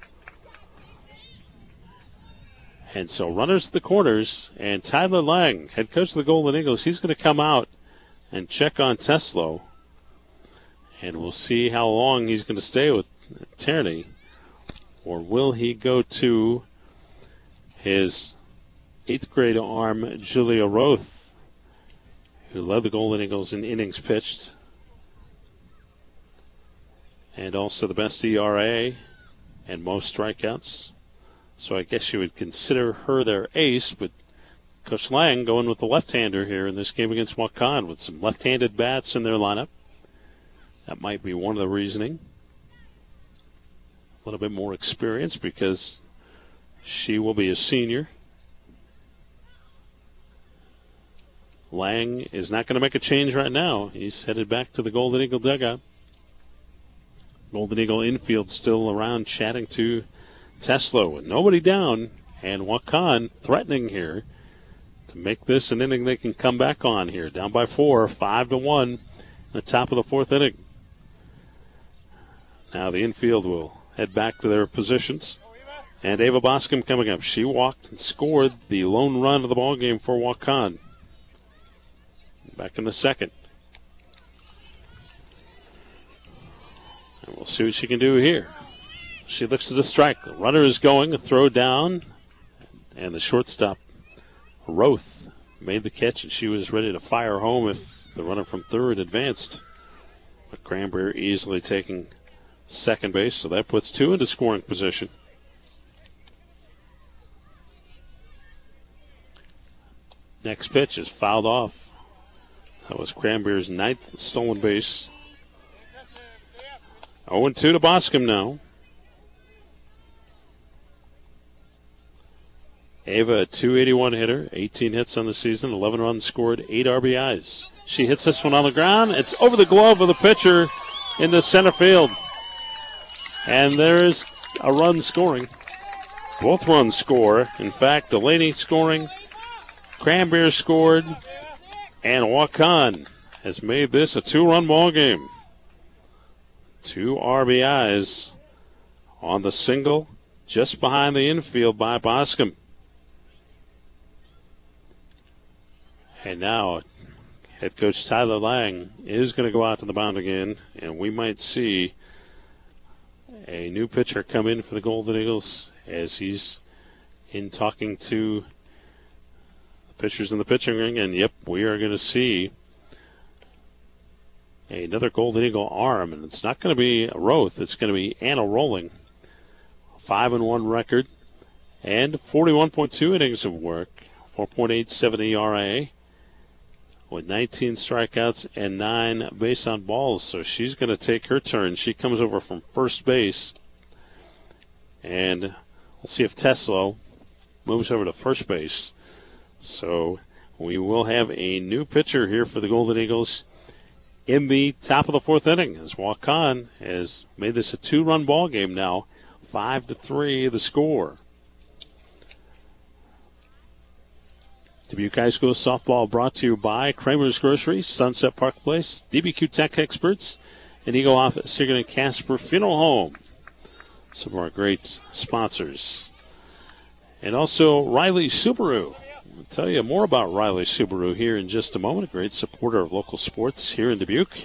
And so runners to the corners, and Tyler Lang, head coach of the Golden Eagles, he's going to come out and check on Teslo. And we'll see how long he's going to stay with Tierney. Or will he go to his eighth grade arm, Julia Roth, who led the Golden Eagles in innings pitched. And also the best E R A and most strikeouts. So I guess you would consider her their ace, but Coach Lang going with the left-hander here in this game against Wakan with some left-handed bats in their lineup. That might be one of the reasoning. A little bit more experience because she will be a senior. Lang is not going to make a change right now. He's headed back to the Golden Eagle dugout. Golden Eagle infield still around chatting to Teslo with nobody down, and Wakan threatening here to make this an inning they can come back on here. Down by four, five to one, in the top of the fourth inning. Now the infield will head back to their positions. And Ava Boscom coming up. She walked and scored the lone run of the ball game for Wakan. Back in the second. And we'll see what she can do here. She looks to the strike. The runner is going, a throw down, and the shortstop, Roth, made the catch, and she was ready to fire home if the runner from third advanced. But Cranberry easily taking second base, so that puts two into scoring position. Next pitch is fouled off. That was Cranberry's ninth stolen base. oh and two to Boscombe now. Ava, a two eighty-one hitter, eighteen hits on the season, eleven runs scored, eight R B Is. She hits this one on the ground. It's over the glove of the pitcher into center field. And there's a run scoring. Both runs score. In fact, Delaney scoring, Cranberry scored, and Waukon has made this a two-run ball game. Two R B Is on the single just behind the infield by Boscombe. And now head coach Tyler Lang is going to go out to the mound again, and we might see a new pitcher come in for the Golden Eagles as he's in talking to the pitchers in the pitching ring. And, yep, we are going to see another Golden Eagle arm, and it's not going to be Roth. It's going to be Anna Rolling. five and one record and forty-one point two innings of work, four point eight seven E R A. With nineteen strikeouts and nine base on balls. So she's going to take her turn. She comes over from first base. And we'll see if Teslo moves over to first base. So we will have a new pitcher here for the Golden Eagles in the top of the fourth inning, as Waukon has made this a two-run ball game now. Five to three the score. Dubuque High School softball brought to you by Kramer's Grocery, Sunset Park Place, D B Q Tech Experts, and Eagle Office, Sigurd and Casper Funeral Home. Some of our great sponsors. And also Riley Subaru. I'll tell you more about Riley Subaru here in just a moment. A great supporter of local sports here in Dubuque.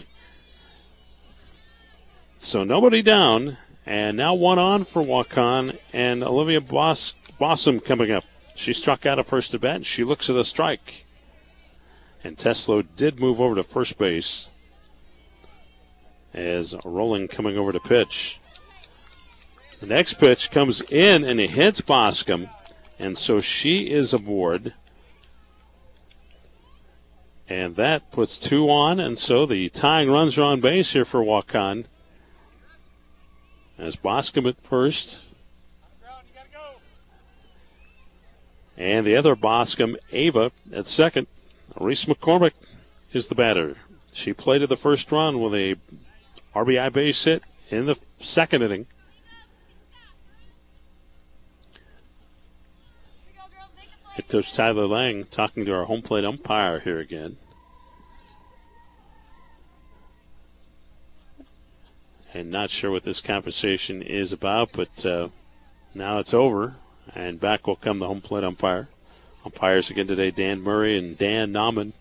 So nobody down, and now one on for Waukon, and Olivia Bos- Bossum coming up. She struck out at first at bat, and she looks at a strike. And Teslo did move over to first base as Rolling coming over to pitch. The next pitch comes in, and it hits Boscombe, and so she is aboard. And that puts two on, and so the tying runs are on base here for Waukon. As Boscombe at first. And the other Boscombe, Ava, at second. Reese McCormick is the batter. She plated the first run with a R B I base hit in the second inning. Head coach Tyler Lang talking to our home plate umpire here again. And not sure what this conversation is about, but uh, now it's over. And back will come the home plate umpire. Umpires again today, Dan Murray and Dan Nauman.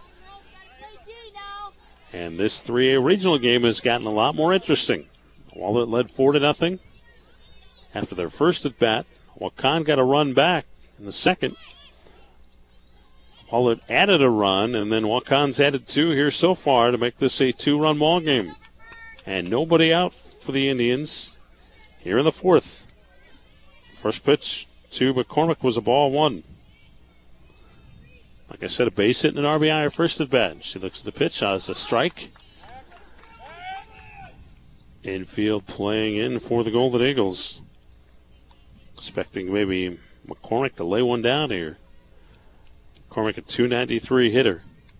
And this three A regional game has gotten a lot more interesting. Wahlert led four to nothing after their first at bat. Waukon got a run back in the second. Wahlert added a run, and then Waukon's added two here so far to make this a two-run ball game. And nobody out for the Indians here in the fourth. First pitch to McCormick was a ball one. Like I said, a base hit and an R B I her first at bat. She looks at the pitch as a strike. Infield playing in for the Golden Eagles. Expecting maybe McCormick to lay one down here. McCormick a two ninety-three hitter.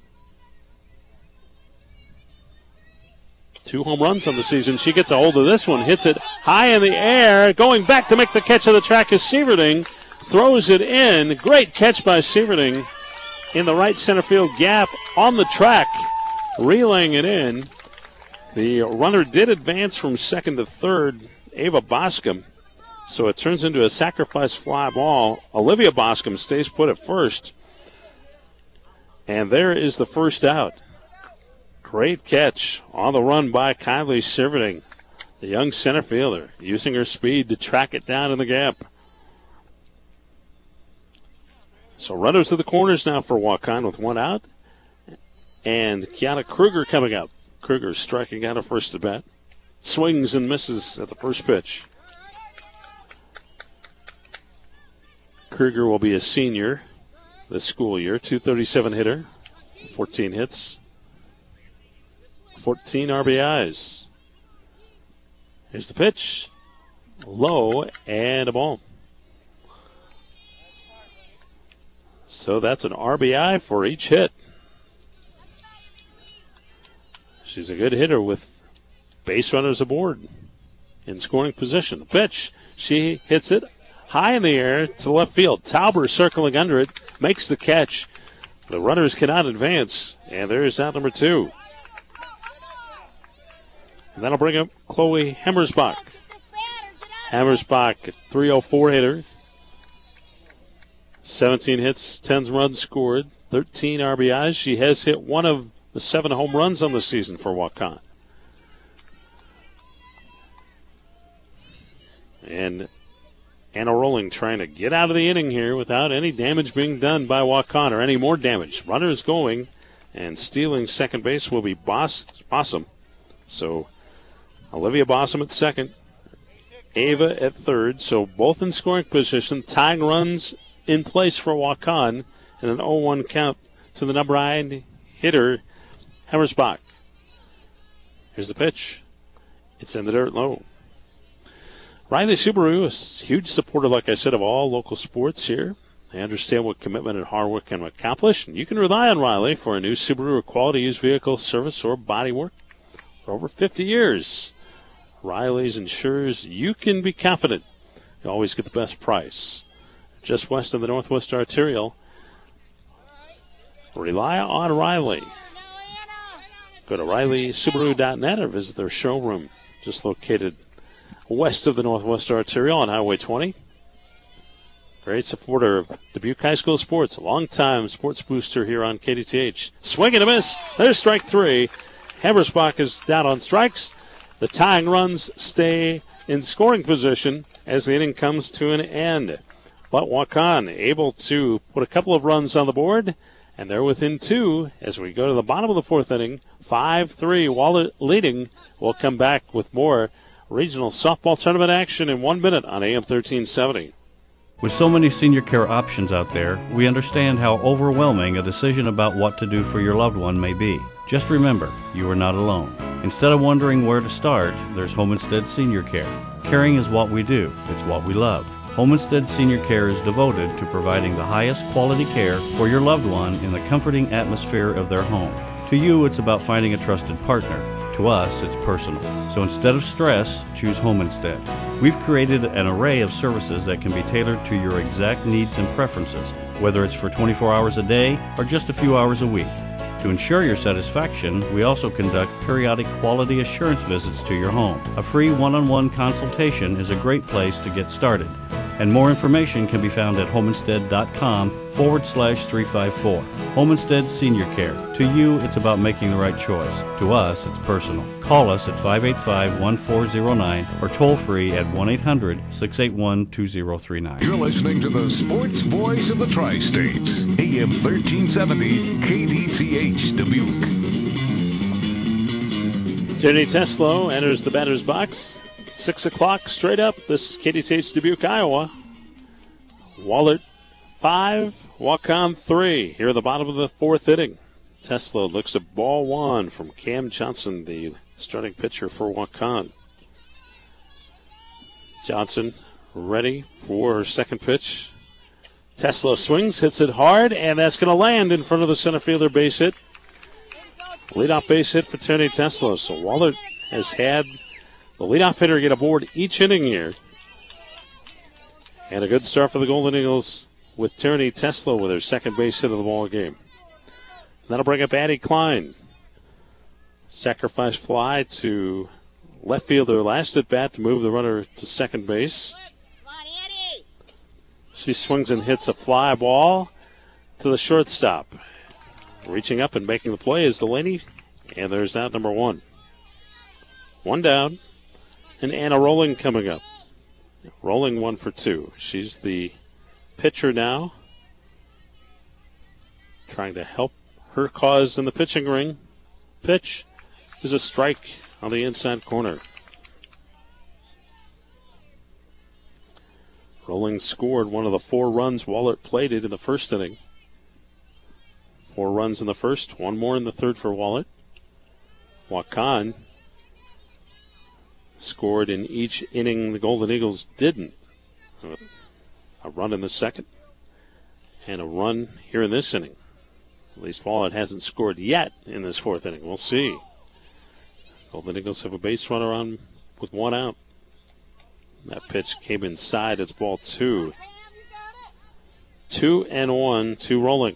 Two home runs on the season. She gets a hold of this one, hits it high in the air. Going back to make the catch of the track is Sieverding. Throws it in. Great catch by Sieverding in the right center field gap on the track. Relaying it in. The runner did advance from second to third, Ava Boscombe. So it turns into a sacrifice fly ball. Olivia Boscombe stays put at first. And there is the first out. Great catch on the run by Kylie Sieverding. the young center fielder, using her speed to track it down in the gap. So runners to the corners now for Waukon with one out. And Kiana Kruger coming up. Kruger striking out at first at bat. Swings and misses at the first pitch. Kruger will be a senior this school year. two thirty-seven hitter. fourteen hits. fourteen R B Is. Here's the pitch. Low and a ball. So that's an R B I for each hit. She's a good hitter with base runners aboard in scoring position. The pitch, she hits it high in the air to left field. Tauber circling under it, makes the catch. The runners cannot advance, and there's out number two. And that'll bring up Chloe Hammersbach. Hammersbach, a three oh four hitter. seventeen hits, ten runs scored, thirteen R B Is. She has hit one of the seven home runs on the season for Waukon. And Anna Rolling trying to get out of the inning here without any damage being done by Waukon or any more damage. Runners going, and stealing second base will be Boss, Bossum. So Olivia Bossum at second, Ava at third. So both in scoring position, tying runs in place for Waukon, and an oh one count to the number nine hitter, Hammersbach. Here's the pitch. It's in the dirt low. Riley Subaru is a huge supporter, like I said, of all local sports here. They understand what commitment and hard work can accomplish, and you can rely on Riley for a new Subaru or quality used vehicle service or body work for over fifty years. Riley's ensures you can be confident you always get the best price. Just west of the Northwest Arterial, rely on Riley. Go to Riley Subaru dot net or visit their showroom, just located west of the Northwest Arterial on Highway twenty. Great supporter of Dubuque High School sports, a long-time sports booster here on K D T H. Swing and a miss. There's strike three. Hammersbach is down on strikes. The tying runs stay in scoring position as the inning comes to an end. But Waukon able to put a couple of runs on the board, and they're within two as we go to the bottom of the fourth inning. five three, Wahlert leading. We'll come back with more regional softball tournament action in one minute on A M thirteen seventy. With so many senior care options out there, we understand how overwhelming a decision about what to do for your loved one may be. Just remember, you are not alone. Instead of wondering where to start, there's Home Instead Senior Care. Caring is what we do. It's what we love. Home Instead Senior Care is devoted to providing the highest quality care for your loved one in the comforting atmosphere of their home. To you, it's about finding a trusted partner. To us, it's personal. So instead of stress, choose Home Instead. We've created an array of services that can be tailored to your exact needs and preferences, whether it's for twenty-four hours a day or just a few hours a week. To ensure your satisfaction, we also conduct periodic quality assurance visits to your home. A free one-on-one consultation is a great place to get started, and more information can be found at homeinstead.com forward slash 354. Home Instead Senior Care. To you, it's about making the right choice. To us, it's personal. Call us at five eight five, one four zero nine or toll free at one eight hundred, six eight one, two zero three nine. You're listening to the sports voice of the Tri-States, A M thirteen seventy K D T H Dubuque. Tierney Teslo enters the batter's box. Six o'clock straight up. This is K D T H Dubuque, Iowa. Wahlert five, Waukon three. Here at the bottom of the fourth inning. Tesla looks at ball one from Cam Johnson, the starting pitcher for Waukon. Johnson ready for her second pitch. Tesla swings, hits it hard, and that's going to land in front of the center fielder base hit. Leadoff base hit for Tierney Tesla. So Wahlert has had the leadoff hitter get aboard each inning here. And a good start for the Golden Eagles with Tierney Tesla with her second base hit of the ball game. That'll bring up Addie Klein. Sacrifice fly to left fielder last at bat to move the runner to second base. She swings and hits a fly ball to the shortstop. Reaching up and making the play is Delaney. And there's out number one. One down. And Anna Rolling coming up. Rolling one for two. She's the pitcher now. Trying to help her cause in the pitching ring. Pitch is a strike on the inside corner. Rolling scored one of the four runs Wahlert plated in the first inning. Four runs in the first, one more in the third for Wahlert. Wakan scored in each inning the Golden Eagles didn't. A run in the second and a run here in this inning. At least Wahlert hasn't scored yet in this fourth inning. We'll see. Golden Eagles have a base runner on with one out. That pitch came inside. It's ball two. Two and one, two Rolling.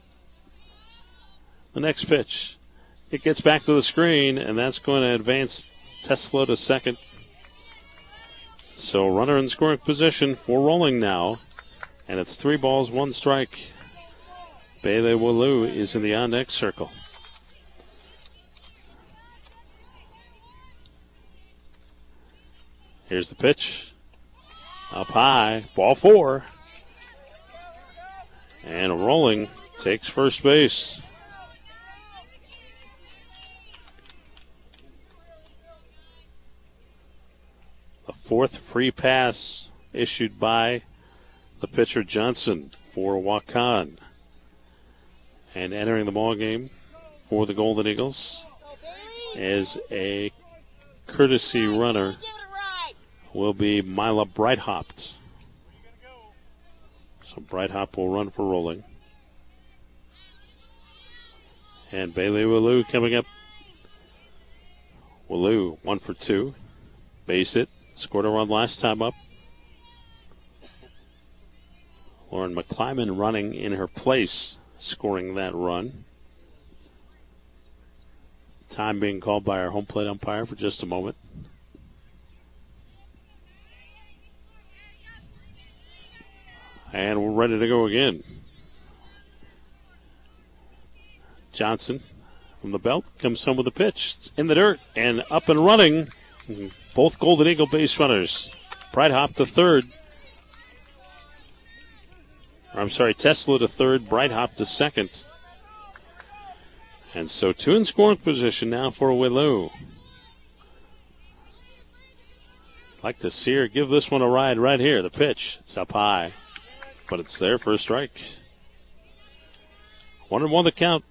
The next pitch. It gets back to the screen, and that's going to advance Tesla to second. So runner in scoring position for Rolling now. And it's three balls, one strike. Bailey Walu is in the on-deck circle. Here's the pitch. Up high. Ball four. And Rolling takes first base. The fourth free pass issued by the pitcher Johnson for Wakan. And entering the ball game for the Golden Eagles as a courtesy runner will be Mila Breithopt. So Breithaupt will run for Rolling. And Bailey Walu coming up. Walu, one for two. Base hit. Scored a run last time up. Lauren McClyman running in her place, scoring that run. Time being called by our home plate umpire for just a moment. And we're ready to go again. Johnson from the belt comes home with a pitch. It's in the dirt and up and running. Both Golden Eagle base runners. Breithaupt to third. I'm sorry, Tesla to third, Breithaupt to second. And so two in scoring position now for Walu. Like to see her give this one a ride right here. The pitch, it's up high, but it's there for a strike. One and one the count.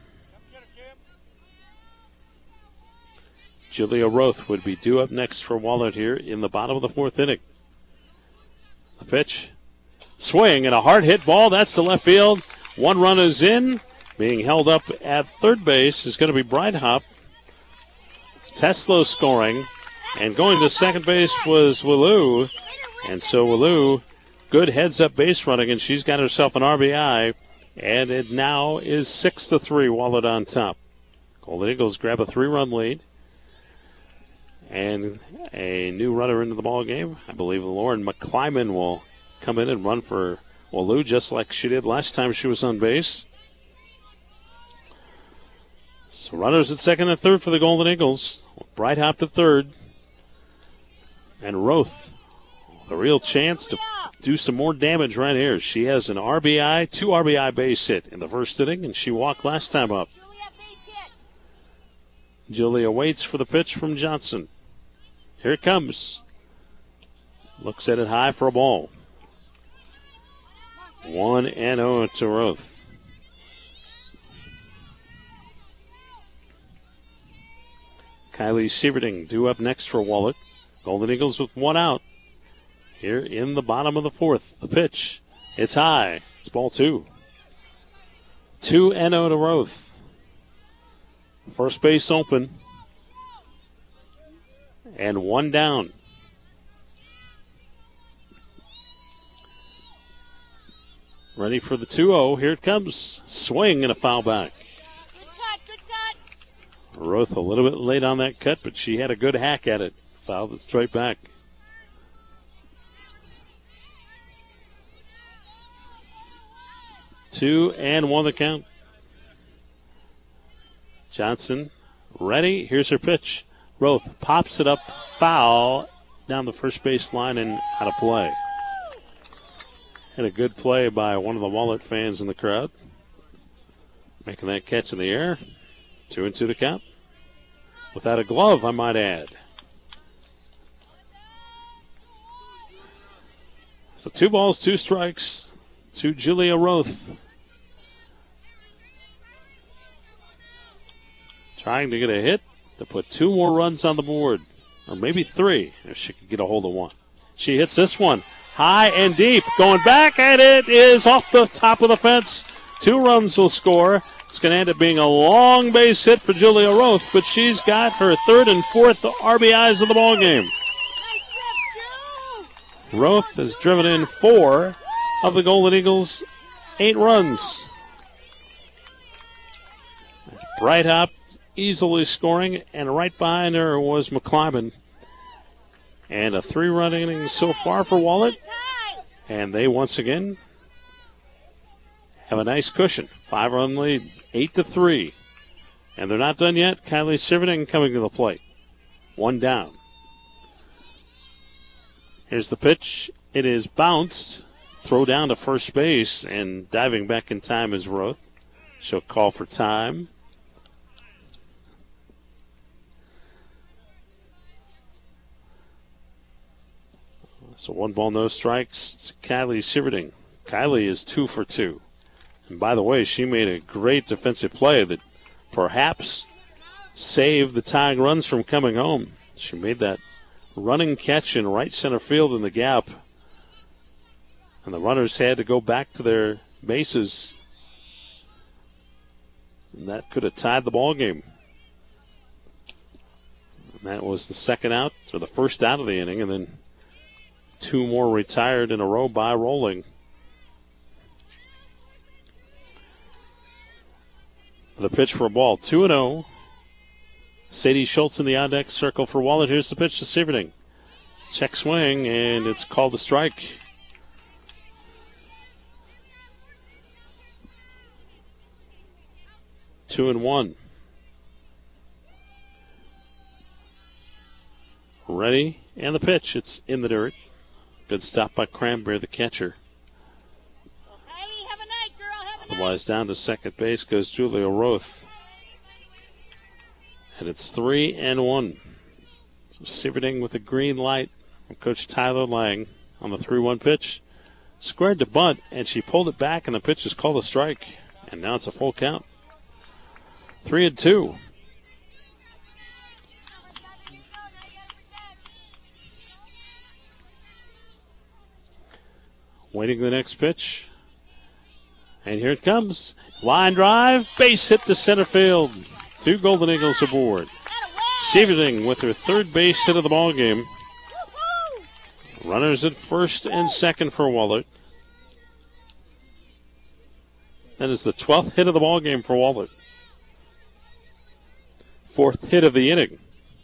Julia Roth would be due up next for Wahlert here in the bottom of the fourth inning. The pitch, swing and a hard hit ball. That's to left field. One run is in. Being held up at third base is going to be Breithaupt. Tesla scoring. And going to second base was Walu. And so Walu, good heads-up base running, and she's got herself an R B I. And it now is six to three, Wahlert on top. Golden Eagles grab a three-run lead. And a new runner into the ball game. I believe Lauren McClyman will come in and run for Walu just like she did last time she was on base. So runners at second and third for the Golden Eagles. Breithaupt at third. And Roth, a real chance to do some more damage right here. She has an R B I, two R B I base hit in the first inning, and she walked last time up. Julia waits for the pitch from Johnson. Here it comes. Looks at it high for a ball. One and oh to Roth. Kylie Sieverding due up next for Wahlert. Golden Eagles with one out. Here in the bottom of the fourth. The pitch. It's high. It's ball two. Two and oh to Roth. First base open. And one down. Ready for the two oh. Here it comes. Swing and a foul back. Good cut, good cut. Roth a little bit late on that cut, but she had a good hack at it. Fouled it straight back. Two and one the count. Johnson ready. Here's her pitch. Roth pops it up, foul, down the first base line and out of play. And a good play by one of the Wahlert fans in the crowd. Making that catch in the air. Two and two to count. Without a glove, I might add. So two balls, two strikes to Julia Roth. Trying to get a hit to put two more runs on the board. Or maybe three if she could get a hold of one. She hits this one high and deep. Going back, and it is off the top of the fence. Two runs will score. It's going to end up being a long base hit for Julia Roth, but she's got her third and fourth R B Is of the ball game. Roth has driven in four of the Golden Eagles' eight runs. Breithaupt easily scoring, and right behind her was McClyman. And a three-run inning so far for Wahlert. And they once again have a nice cushion. Five-run lead, eight to three. And they're not done yet. Kylie Siverding coming to the plate. One down. Here's the pitch. It is bounced. Throw down to first base, and diving back in time is Roth. She'll call for time. So one ball, no strikes to Kylie Siverding. Kylie is two for two. And by the way, she made a great defensive play that perhaps saved the tying runs from coming home. She made that running catch in right center field in the gap. And the runners had to go back to their bases. And that could have tied the ball game. And that was the second out, or the first out of the inning, and then two more retired in a row by Rolling. The pitch for a ball, two and oh. Sadie Schultz in the on-deck circle for Wahlert. Here's the pitch to Siverding. Check swing, and it's called a strike. Two and one. Ready, and the pitch. It's in the dirt. Good stop by Cranberry, the catcher. Otherwise, down to second base goes Julia Roth. And it's three and one. So Siverding with a green light from Coach Tyler Lang on the three one pitch. Squared to bunt, and she pulled it back, and the pitch is called a strike. And now it's a full count. Three and two. Waiting the next pitch. And here it comes. Line drive, base hit to center field. Two Golden Eagles aboard. Siverding with her third base hit of the ball game. Runners at first and second for Wahlert. That is the twelfth hit of the ball game for Wahlert. Fourth hit of the inning.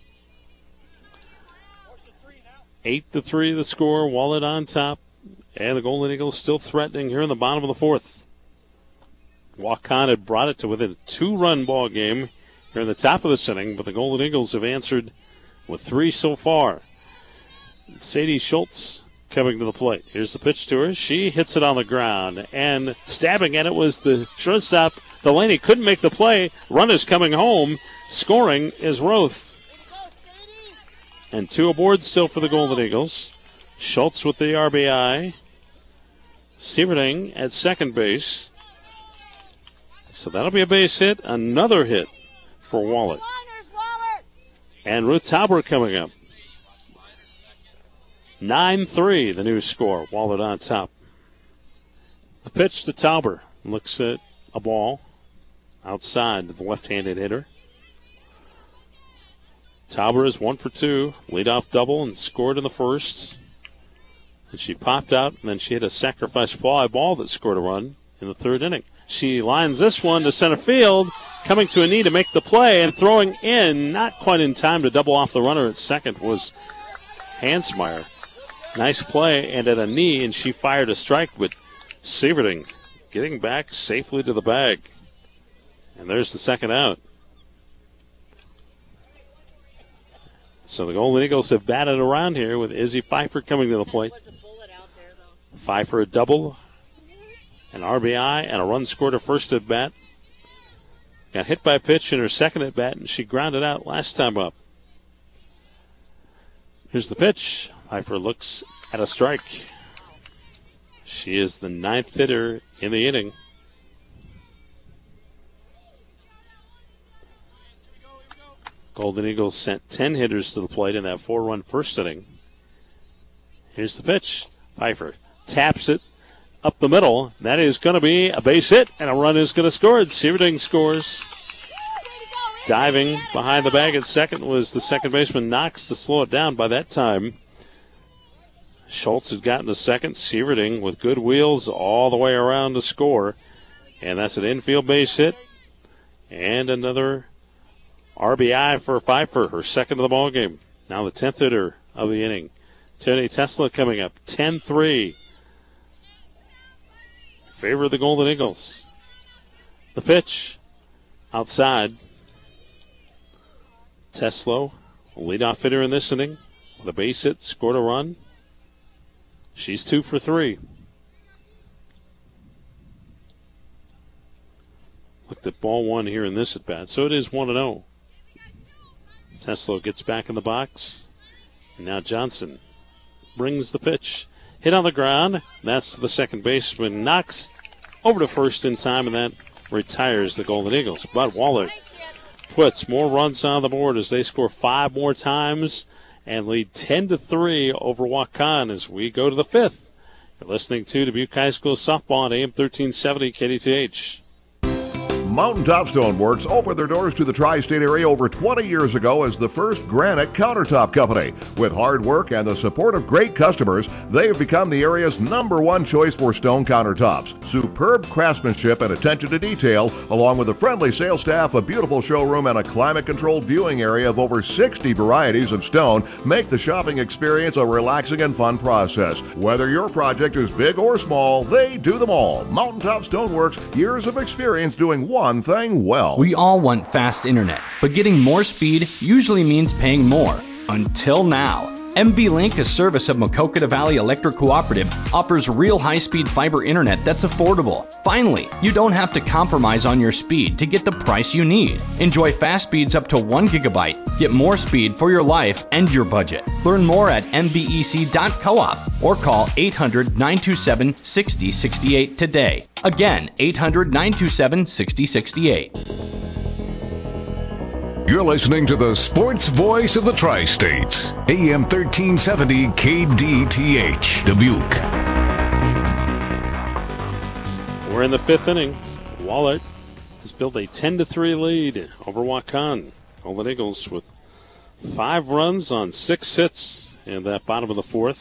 Eight to three the score. Wahlert on top. And the Golden Eagles still threatening here in the bottom of the fourth. Waukon had brought it to within a two-run ball game here in the top of this inning, but the Golden Eagles have answered with three so far. Sadie Schultz coming to the plate. Here's the pitch to her. She hits it on the ground, and stabbing at it was the shortstop. Delaney couldn't make the play. Runners coming home. Scoring is Roth. And two aboard still for the Golden Eagles. Schultz with the R B I. Siverding at second base. So that'll be a base hit. Another hit for Wahlert. And Ruth Tauber coming up. nine three, the new score. Wahlert on top. The pitch to Tauber. Looks at a ball outside to the left-handed hitter. Tauber is one for two. Leadoff double and scored in the first. And she popped out, and then she hit a sacrifice fly ball that scored a run in the third inning. She lines this one to center field, coming to a knee to make the play, and throwing in, not quite in time to double off the runner at second, was Hansmeyer. Nice play, and at a knee, and she fired a strike, but Siverding getting back safely to the bag. And there's the second out. So the Golden Eagles have batted around here with Izzy Pfeiffer coming to the plate. Pfeiffer a double, an R B I, and a run scored her first at bat. Got hit by a pitch in her second at bat, and she grounded out last time up. Here's the pitch. Pfeiffer looks at a strike. She is the ninth hitter in the inning. Golden Eagles sent ten hitters to the plate in that four-run first inning. Here's the pitch. Pfeiffer taps it up the middle. That is going to be a base hit, and a run is going to score. Sieverding scores. Diving behind the bag at second was the second baseman Knox to slow it down by that time. Schultz had gotten to second. Sieverding with good wheels all the way around to score. And that's an infield base hit. And another R B I for Pfeiffer, her second of the ball game. Now the tenth hitter of the inning. Tony Tesla coming up, ten three. Favor of the Golden Eagles. The pitch outside. Teslo, leadoff hitter in this inning, with a base hit, scored a run. She's two for three. Looked at ball one here in this at bat, so it is one and oh. Teslo gets back in the box, and now Johnson brings the pitch. Hit on the ground. That's to the second baseman. Knocks over to first in time, and that retires the Golden Eagles. Bud Waller puts more runs on the board as they score five more times and lead ten to three over Waukon as we go to the fifth. You're listening to Dubuque High School softball on A M thirteen seventy K D T H. Mountaintop Stoneworks opened their doors to the tri-state area over twenty years ago as the first granite countertop company. With hard work and the support of great customers, they have become the area's number one choice for stone countertops. Superb craftsmanship and attention to detail, along with a friendly sales staff, a beautiful showroom, and a climate-controlled viewing area of over sixty varieties of stone, make the shopping experience a relaxing and fun process. Whether your project is big or small, they do them all. Mountaintop Stoneworks, years of experience doing one One thing well. We all want fast internet, but getting more speed usually means paying more. Until now. M V Link, a service of Maquoketa Valley Electric Cooperative, offers real high-speed fiber internet that's affordable. Finally, you don't have to compromise on your speed to get the price you need. Enjoy fast speeds up to one gigabyte. Get more speed for your life and your budget. Learn more at m v e c dot coop or call eight hundred, nine two seven, six zero six eight today. Again, eight hundred, nine two seven, six zero six eight. You're listening to the sports voice of the Tri-States, A M thirteen seventy K D T H, Dubuque. We're in the fifth inning. Wahlert has built a ten to three lead over Waukon. Golden Eagles with five runs on six hits in that bottom of the fourth.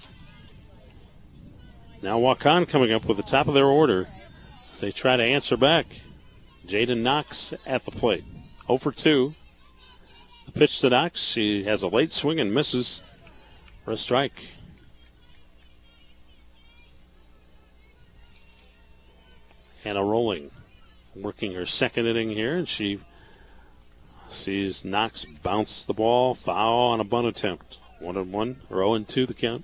Now Waukon coming up with the top of their order as they try to answer back. Jaden Knox at the plate. oh for two. The pitch to Knox. She has a late swing and misses for a strike. Hannah Rolling working her second inning here, and she sees Knox bounce the ball foul on a bunt attempt. One and one, or oh and two the count.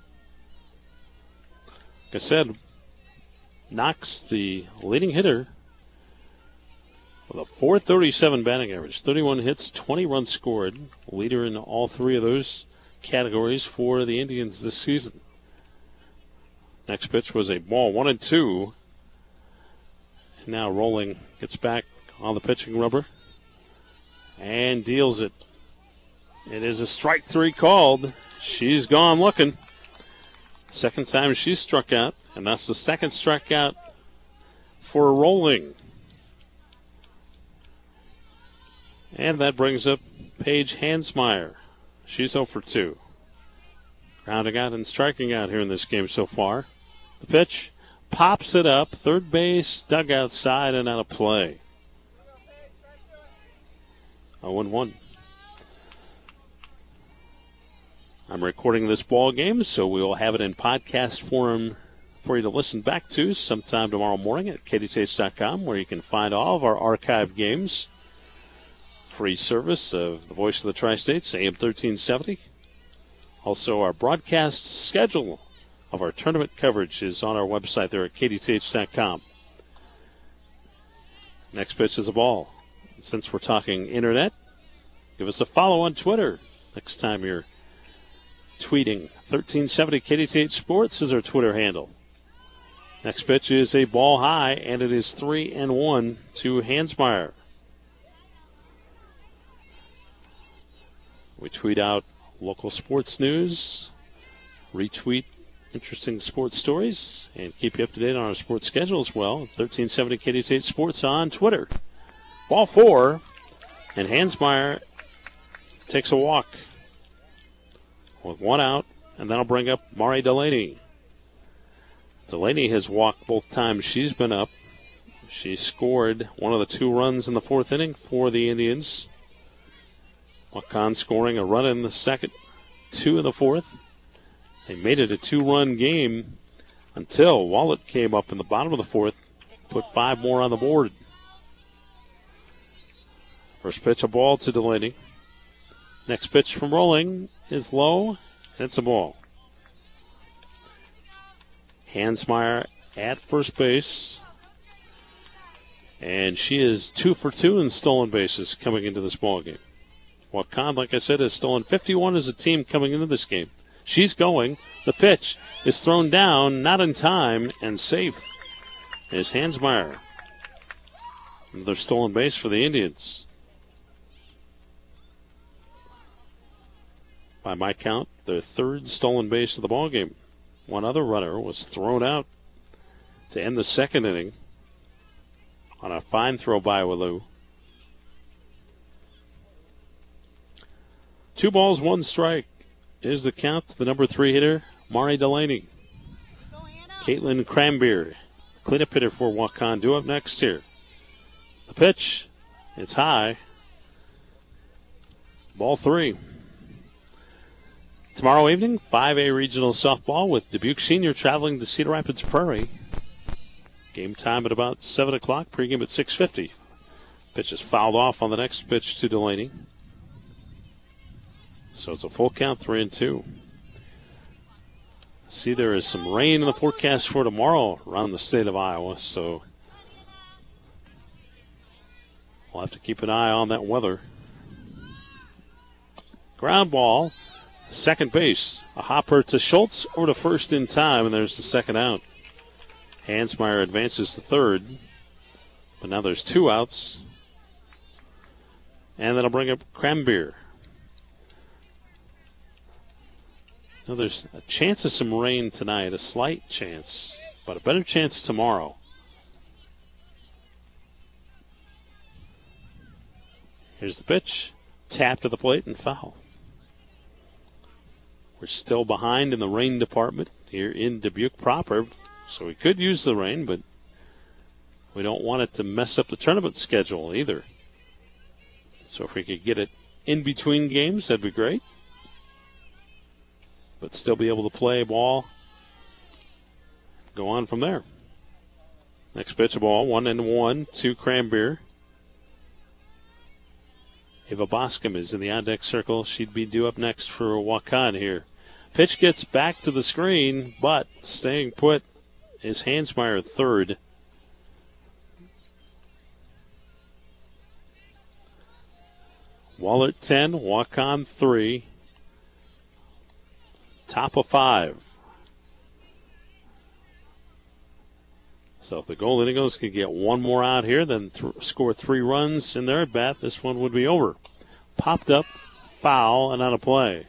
Like I said, Knox, the leading hitter, with a four thirty-seven batting average, thirty-one hits, twenty runs scored. Leader in all three of those categories for the Indians this season. Next pitch was a ball, one and two. And now Rolling gets back on the pitching rubber and deals it. It is a strike three called. She's gone looking. Second time she's struck out, and that's the second strikeout for Rolling. And that brings up Paige Hansmeyer. She's oh for two. Grounding out and striking out here in this game so far. The pitch pops it up. Third base, dugout side, and out of play. oh and one. I'm recording this ball game, so we will have it in podcast form for you to listen back to sometime tomorrow morning at K D T H dot com, where you can find all of our archived games free service of the Voice of the Tri-States, A M thirteen seventy. Also, our broadcast schedule of our tournament coverage is on our website there at K D T H dot com. Next pitch is a ball. And since we're talking internet, give us a follow on Twitter next time you're tweeting. thirteen seventy K D T H Sports is our Twitter handle. Next pitch is a ball high, and it is three and one to Hansmeyer. We tweet out local sports news, retweet interesting sports stories, and keep you up to date on our sports schedule as well. thirteen seventy K D T H Sports on Twitter. Ball four, and Hansmeyer takes a walk with one out, and that'll bring up Mari Delaney. Delaney has walked both times she's been up. She scored one of the two runs in the fourth inning for the Indians. Waukon scoring a run in the second, two in the fourth. They made it a two-run game until Wallet came up in the bottom of the fourth, put five more on the board. First pitch, a ball to Delaney. Next pitch from Rolling is low, and it's a ball. Hansmeyer at first base. And she is two for two in stolen bases coming into this ball game. Waukon, like I said, has stolen fifty-one as a team coming into this game. She's going. The pitch is thrown down, not in time, and safe is Hansmeyer. Another stolen base for the Indians. By my count, their third stolen base of the ball game. One other runner was thrown out to end the second inning on a fine throw by Wallou. Two balls, one strike is the count to the number three hitter, Mari Delaney. Caitlin Cranbeer, cleanup hitter for Waukon, due up next here. The pitch, it's high. Ball three. Tomorrow evening, five A regional softball with Dubuque Senior traveling to Cedar Rapids Prairie. Game time at about seven o'clock, pregame at six fifty. Pitch is fouled off on the next pitch to Delaney. So it's a full count, three and two. See, there is some rain in the forecast for tomorrow around the state of Iowa, so we'll have to keep an eye on that weather. Ground ball, second base. A hopper to Schultz over to first in time, and there's the second out. Hansmeyer advances to third, but now there's two outs. And that'll bring up Cranbeer. Now there's a chance of some rain tonight, a slight chance, but a better chance tomorrow. Here's the pitch. Tap to the plate and foul. We're still behind in the rain department here in Dubuque proper, so we could use the rain, but we don't want it to mess up the tournament schedule either. So if we could get it in between games, that'd be great. But still be able to play ball. Go on from there. Next pitch of ball, one and one to Cranbeer. Ava Boscom is in the on-deck circle. She'd be due up next for Waukon here. Pitch gets back to the screen, but staying put is Hansmeyer third. Wahlert ten, Waukon three. Top of five. So if the Golden Eagles could get one more out here, then th- score three runs in their at bat, this one would be over. Popped up, foul, and out of play.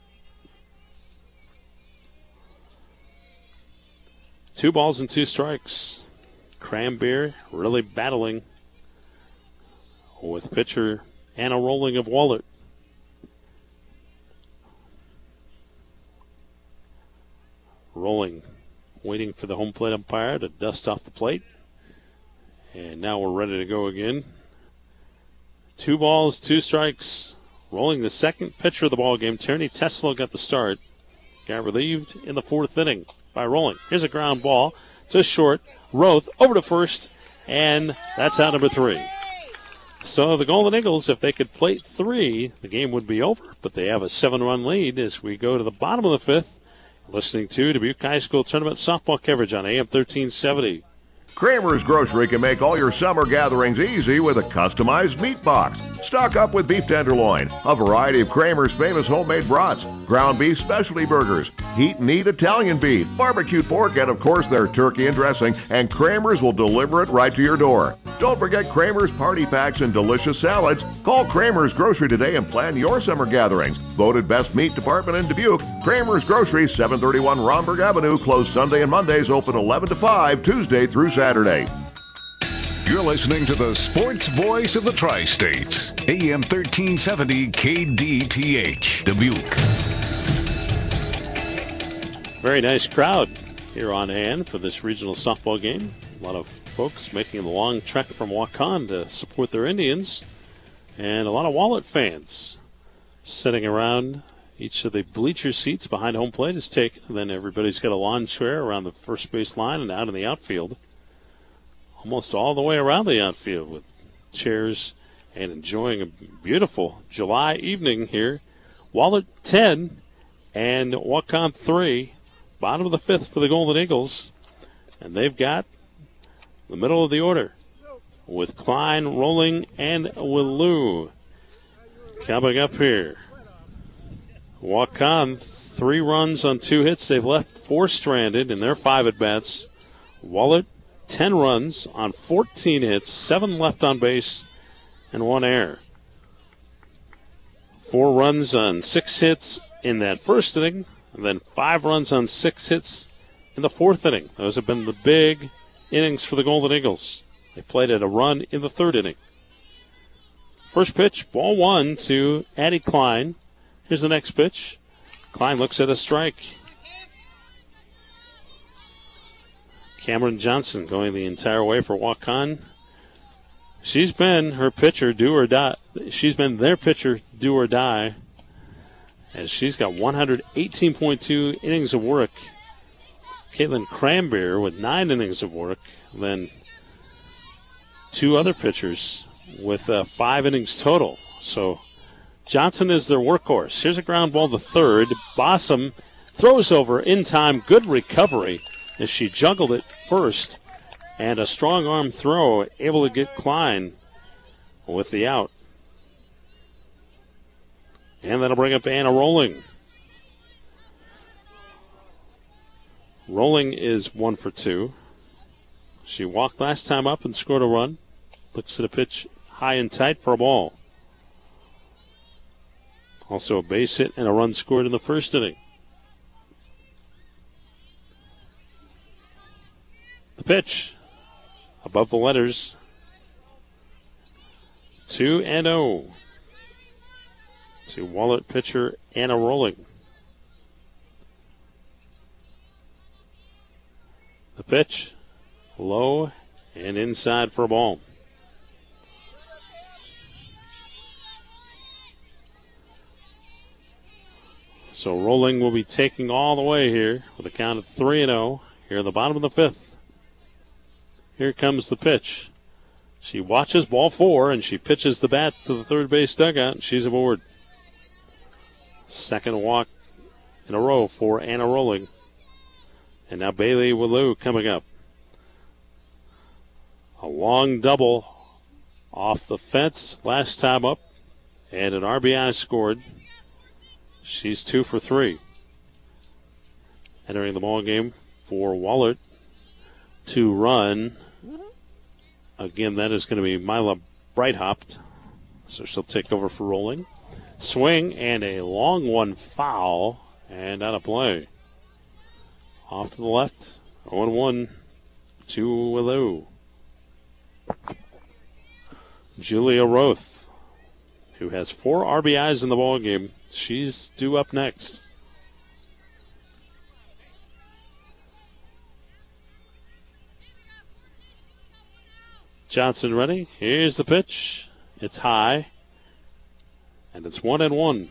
Two balls and two strikes. Cranbeer really battling with pitcher Anna Rolling of Wahlert. Rolling, waiting for the home plate umpire to dust off the plate. And now we're ready to go again. Two balls, two strikes. Rolling, the second pitcher of the ball game. Tierney Tesla got the start. Got relieved in the fourth inning by Rolling. Here's a ground ball to short. Roth over to first, and that's out number three. So the Golden Eagles, if they could plate three, the game would be over. But they have a seven-run lead as we go to the bottom of the fifth. Listening to Dubuque High School Tournament softball coverage on A M thirteen seventy. Kramer's Grocery can make all your summer gatherings easy with a customized meat box. Stock up with beef tenderloin, a variety of Kramer's famous homemade brats, ground beef specialty burgers, heat and eat Italian beef, barbecued pork, and of course their turkey and dressing, and Kramer's will deliver it right to your door. Don't forget Kramer's party packs and delicious salads. Call Kramer's Grocery today and plan your summer gatherings. Voted best meat department in Dubuque. Kramer's Grocery, seven thirty-one Romberg Avenue, closed Sunday and Mondays, open eleven to five, Tuesday through Saturday. You're listening to the sports voice of the Tri-States, A M thirteen seventy K D T H, Dubuque. Very nice crowd here on hand for this regional softball game. A lot of folks making the long trek from Waukon to support their Indians, and a lot of Wahlert fans sitting around each of the bleacher seats behind home plate is taken. Then everybody's got a lawn chair around the first base line and out in the outfield, almost all the way around the outfield with chairs and enjoying a beautiful July evening here. Wahlert ten and Waukon three, bottom of the fifth for the Golden Eagles, and they've got the middle of the order with Klein, Rolling, and Willou coming up here. Waukon, three runs on two hits. They've left four stranded in their five at-bats. Wahlert, ten runs on fourteen hits, seven left on base, and one error. Four runs on six hits in that first inning, and then five runs on six hits in the fourth inning. Those have been the big innings for the Golden Eagles. They played at a run in the third inning. First pitch, ball one to Addie Klein. Here's the next pitch. Klein looks at a strike. Cameron Johnson going the entire way for Waukon. She's been her pitcher, do or die. She's been their pitcher, do or die, as she's got one hundred eighteen point two innings of work. Caitlin Cranbeer with nine innings of work. Then two other pitchers with uh, five innings total. So Johnson is their workhorse. Here's a ground ball to third. Bossum throws over in time. Good recovery as she juggled it first. And a strong arm throw, able to get Klein with the out. And that'll bring up Anna Rolling. Rolling is one for two. She walked last time up and scored a run. Looks at a pitch high and tight for a ball. Also a base hit and a run scored in the first inning. The pitch above the letters. two and oh to Wahlert pitcher Anna Rolling. The pitch low and inside for a ball. So Rolling will be taking all the way here with a count of three and oh here in the bottom of the fifth. Here comes the pitch. She watches ball four and she pitches the bat to the third base dugout and she's aboard. Second walk in a row for Anna Rolling. And now Bailey Willou coming up. A long double off the fence last time up and an R B I scored. She's two for three. Entering the ball game for Wahlert to run. Again, that is going to be Mila Breithopt. So she'll take over for Rolling. Swing and a long one foul and out of play. Off to the left. oh and one to Willou. Julia Roth, who has four R B Is in the ball game. She's due up next. Johnson ready. Here's the pitch. It's high. And it's one and one.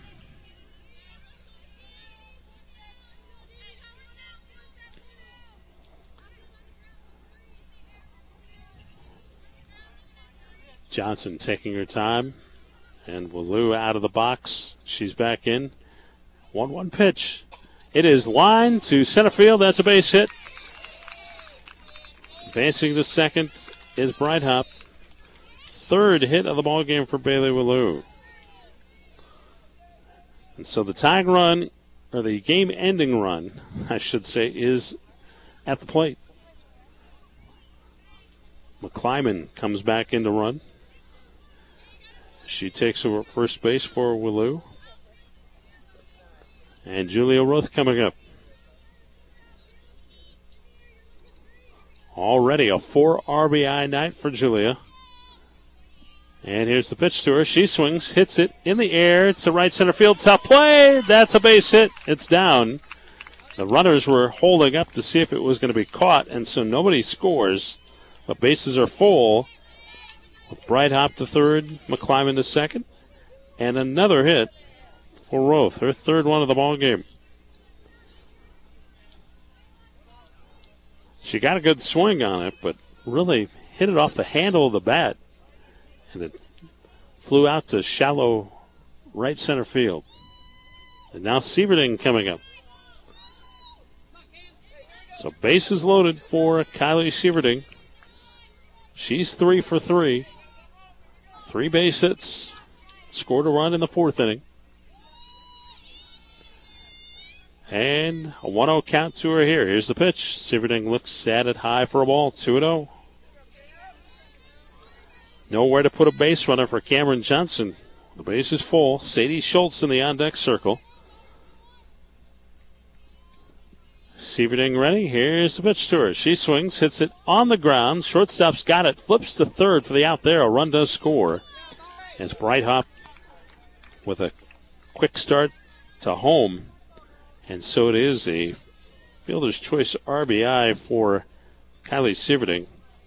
Johnson taking her time. And Wallou out of the box. She's back in. one one pitch. It is line to center field. That's a base hit. Advancing to second is Breithaupt. Third hit of the ball game for Bailey Wallou. And so the tying run, or the game-ending run, I should say, is at the plate. McClyman comes back in to run. She takes over at first base for Wallou. And Julia Roth coming up. Already a four R B I night for Julia. And here's the pitch to her. She swings, hits it in the air to right center field. Top play. That's a base hit. It's down. The runners were holding up to see if it was going to be caught, and so nobody scores. But bases are full. With Breithaupt to third, McClyman to second, and another hit for Roth, her third one of the ball game. She got a good swing on it, but really hit it off the handle of the bat, and it flew out to shallow right center field. And now Sieverding coming up. So bases loaded for Kylie Sieverding. She's three for three. Three base hits. Scored a run in the fourth inning. And a one oh count to her here. Here's the pitch. Sieverding looks at it high for a ball. two and oh. Nowhere to put a base runner for Cameron Johnson. The base is full. Sadie Schultz in the on-deck circle. Sieverding ready. Here's the pitch to her. She swings, hits it on the ground. Shortstop's got it. Flips to third for the out there. A run does score. As Breithaupt with a quick start to home. And so it is a fielder's choice R B I for Kylie Sieverding.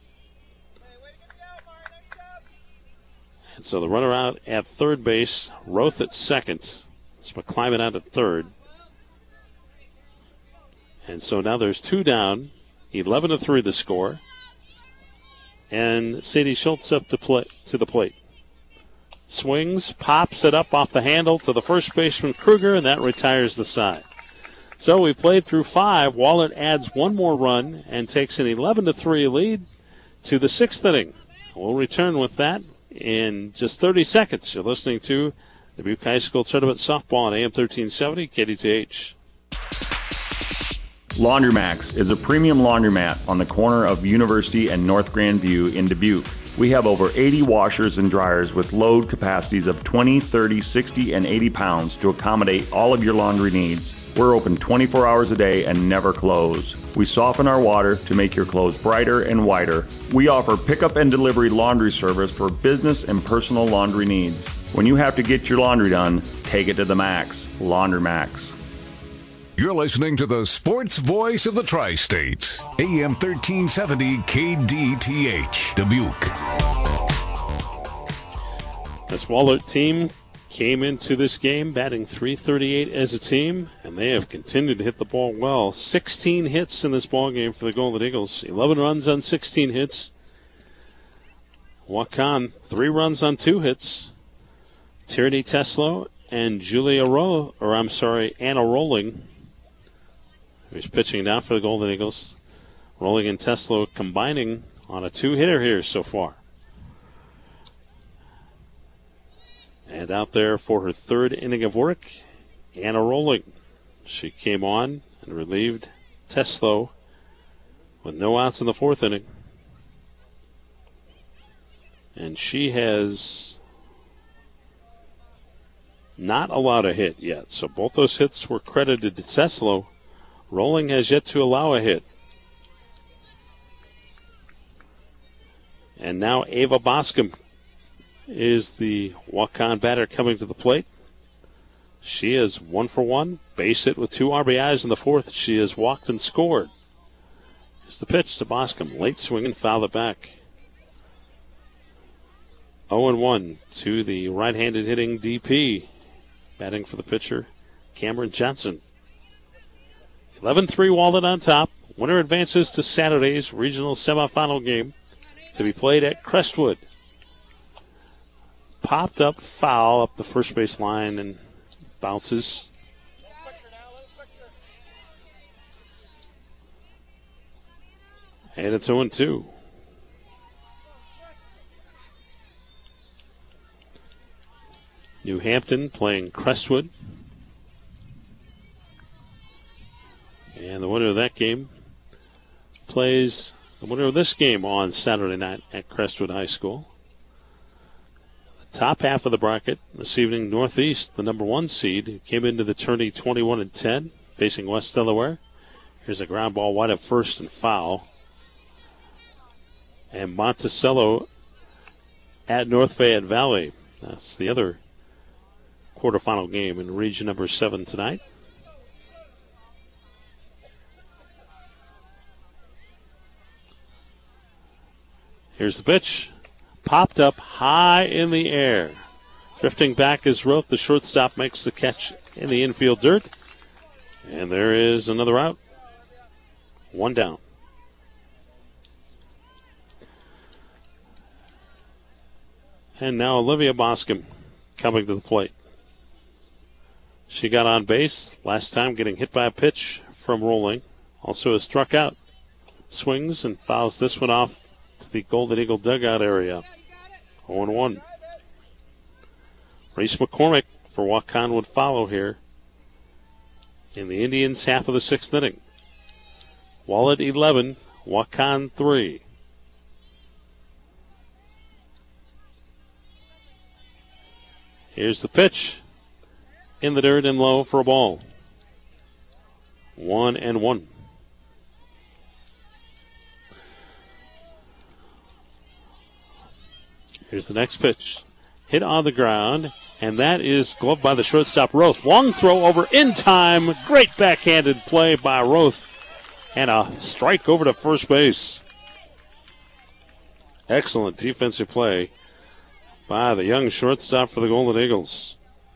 And so the runner out at third base. Roth at second. It's McClyman out at third. And so now there's two down. eleven to three the score. And Sadie Schultz up to, play, to the plate. Swings, pops it up off the handle to the first baseman Kruger, and that retires the side. So we played through five. Wahlert adds one more run and takes an eleven to three lead to the sixth inning. We'll return with that in just thirty seconds. You're listening to Dubuque High School Tournament Softball on A M thirteen seventy K D T H. Laundromax is a premium laundromat on the corner of University and North Grandview in Dubuque. We have over eighty washers and dryers with load capacities of twenty, thirty, sixty, and eighty pounds to accommodate all of your laundry needs. We're open twenty-four hours a day and never close. We soften our water to make your clothes brighter and whiter. We offer pickup and delivery laundry service for business and personal laundry needs. When you have to get your laundry done, take it to the max. Laundromax. You're listening to the sports voice of the Tri-States, A M thirteen seventy K D T H, Dubuque. This Wahlert team came into this game batting three thirty-eight as a team, and they have continued to hit the ball well. sixteen hits in this ball game for the Golden Eagles. eleven runs on sixteen hits. Waukon, three runs on two hits. Tierney Teslo and Julia Ro, or I'm sorry, Anna Rolling, who's pitching now for the Golden Eagles. Rolling and Teslo combining on a two-hitter here so far. And out there for her third inning of work, Anna Rolling. She came on and relieved Teslo with no outs in the fourth inning. And she has not allowed a hit yet. So both those hits were credited to Teslo. Rolling has yet to allow a hit. And now Ava Boscom is the Waukon batter coming to the plate. She is one for one. Base hit with two R B Is in the fourth. She has walked and scored. Here's the pitch to Boscom. Late swing and foul it back. oh and one to the right-handed hitting D P. Batting for the pitcher, Cameron Johnson. eleven three Wahlert on top. Winner advances to Saturday's regional semifinal game to be played at Crestwood. popped up foul up the first base line and bounces. And it's oh and two. New Hampton playing Crestwood. And the winner of that game plays the winner of this game on Saturday night at Crestwood High School. The top half of the bracket this evening, Northeast, the number one seed, came into the tourney twenty-one and ten, facing West Delaware. Here's a ground ball wide at first and foul. And Monticello at North Fayette Valley. That's the other quarterfinal game in region number seven tonight. Here's the pitch. Popped up high in the air. Drifting back is Roth. The shortstop makes the catch in the infield dirt. And there is another out. One down. And now Olivia Boscom coming to the plate. She got on base last time, getting hit by a pitch from Rolling. Also has struck out. Swings and fouls this one off to the Golden Eagle dugout area. oh and one. Reese McCormick for Waukon would follow here in the Indians' half of the sixth inning. Wahlert eleven, Waukon three. Here's the pitch. In the dirt and low for a ball. One and one. Here's the next pitch. Hit on the ground, and that is gloved by the shortstop, Roth. Long throw over in time. Great backhanded play by Roth, and a strike over to first base. Excellent defensive play by the young shortstop for the Golden Eagles.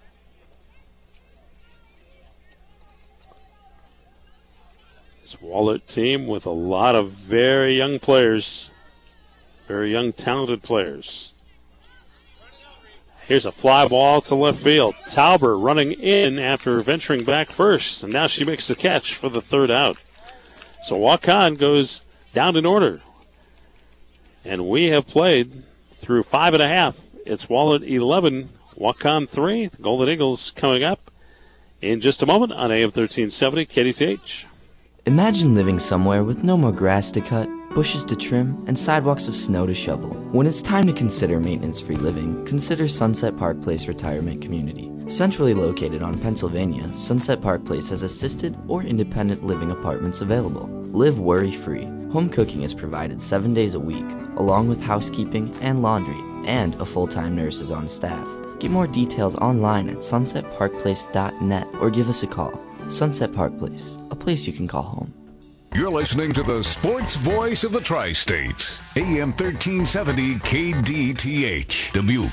This Wahlert team with a lot of very young players, very young, talented players. Here's a fly ball to left field. Tauber running in after venturing back first, and now she makes the catch for the third out. So Waukon goes down in order. And we have played through five and a half. It's Wahlert eleven, Waukon three. The Golden Eagles coming up in just a moment on A M thirteen seventy K D T H. Imagine living somewhere with no more grass to cut, bushes to trim, and sidewalks of snow to shovel. When it's time to consider maintenance-free living, consider Sunset Park Place Retirement Community. Centrally located on Pennsylvania, Sunset Park Place has assisted or independent living apartments available. Live worry-free. Home cooking is provided seven days a week, along with housekeeping and laundry, and a full-time nurse is on staff. Get more details online at sunset park place dot net or give us a call. Sunset Park Place, a place you can call home. You're listening to the sports voice of the Tri-States, A M thirteen seventy K D T H, Dubuque.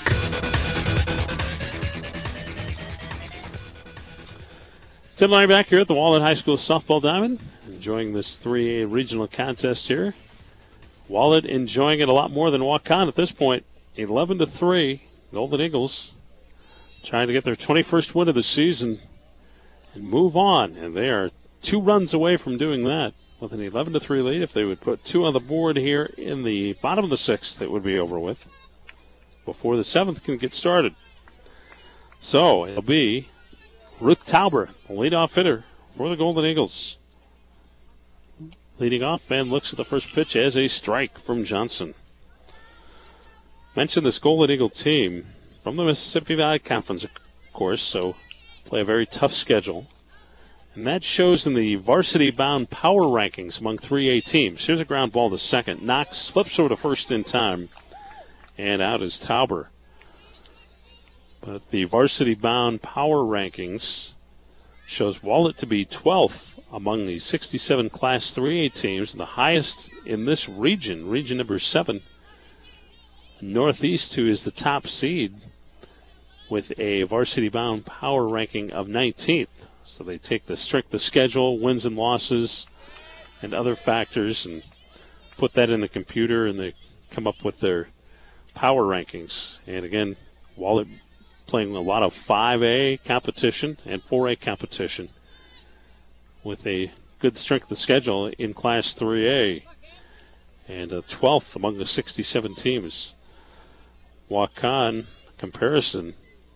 Tim and I back here at the Wahlert High School Softball Diamond, enjoying this three A regional contest here. Wahlert enjoying it a lot more than Waukon at this point. eleven to three, Golden Eagles trying to get their twenty-first win of the season and move on. And they are two runs away from doing that with an eleven to three lead. If they would put two on the board here in the bottom of the sixth, it would be over with before the seventh can get started. So it'll be Ruth Tauber, the leadoff hitter for the Golden Eagles. Leading off and looks at the first pitch as a strike from Johnson. Mentioned this Golden Eagle team from the Mississippi Valley Conference, of course, so play a very tough schedule. And that shows in the varsity-bound power rankings among three A teams. Here's a ground ball to second. Knox flips over to first in time. And out is Tauber. But the varsity-bound power rankings shows Wahlert to be twelfth among the sixty-seven Class three A teams, and the highest in this region, region number seven. Northeast, who is the top seed, with a varsity-bound power ranking of nineteenth. So they take the strength of schedule, wins and losses, and other factors, and put that in the computer, and they come up with their power rankings. And again, Wahlert playing a lot of five A competition and four A competition with a good strength of schedule in Class three A and a twelfth among the sixty-seven teams. Waukon comparison.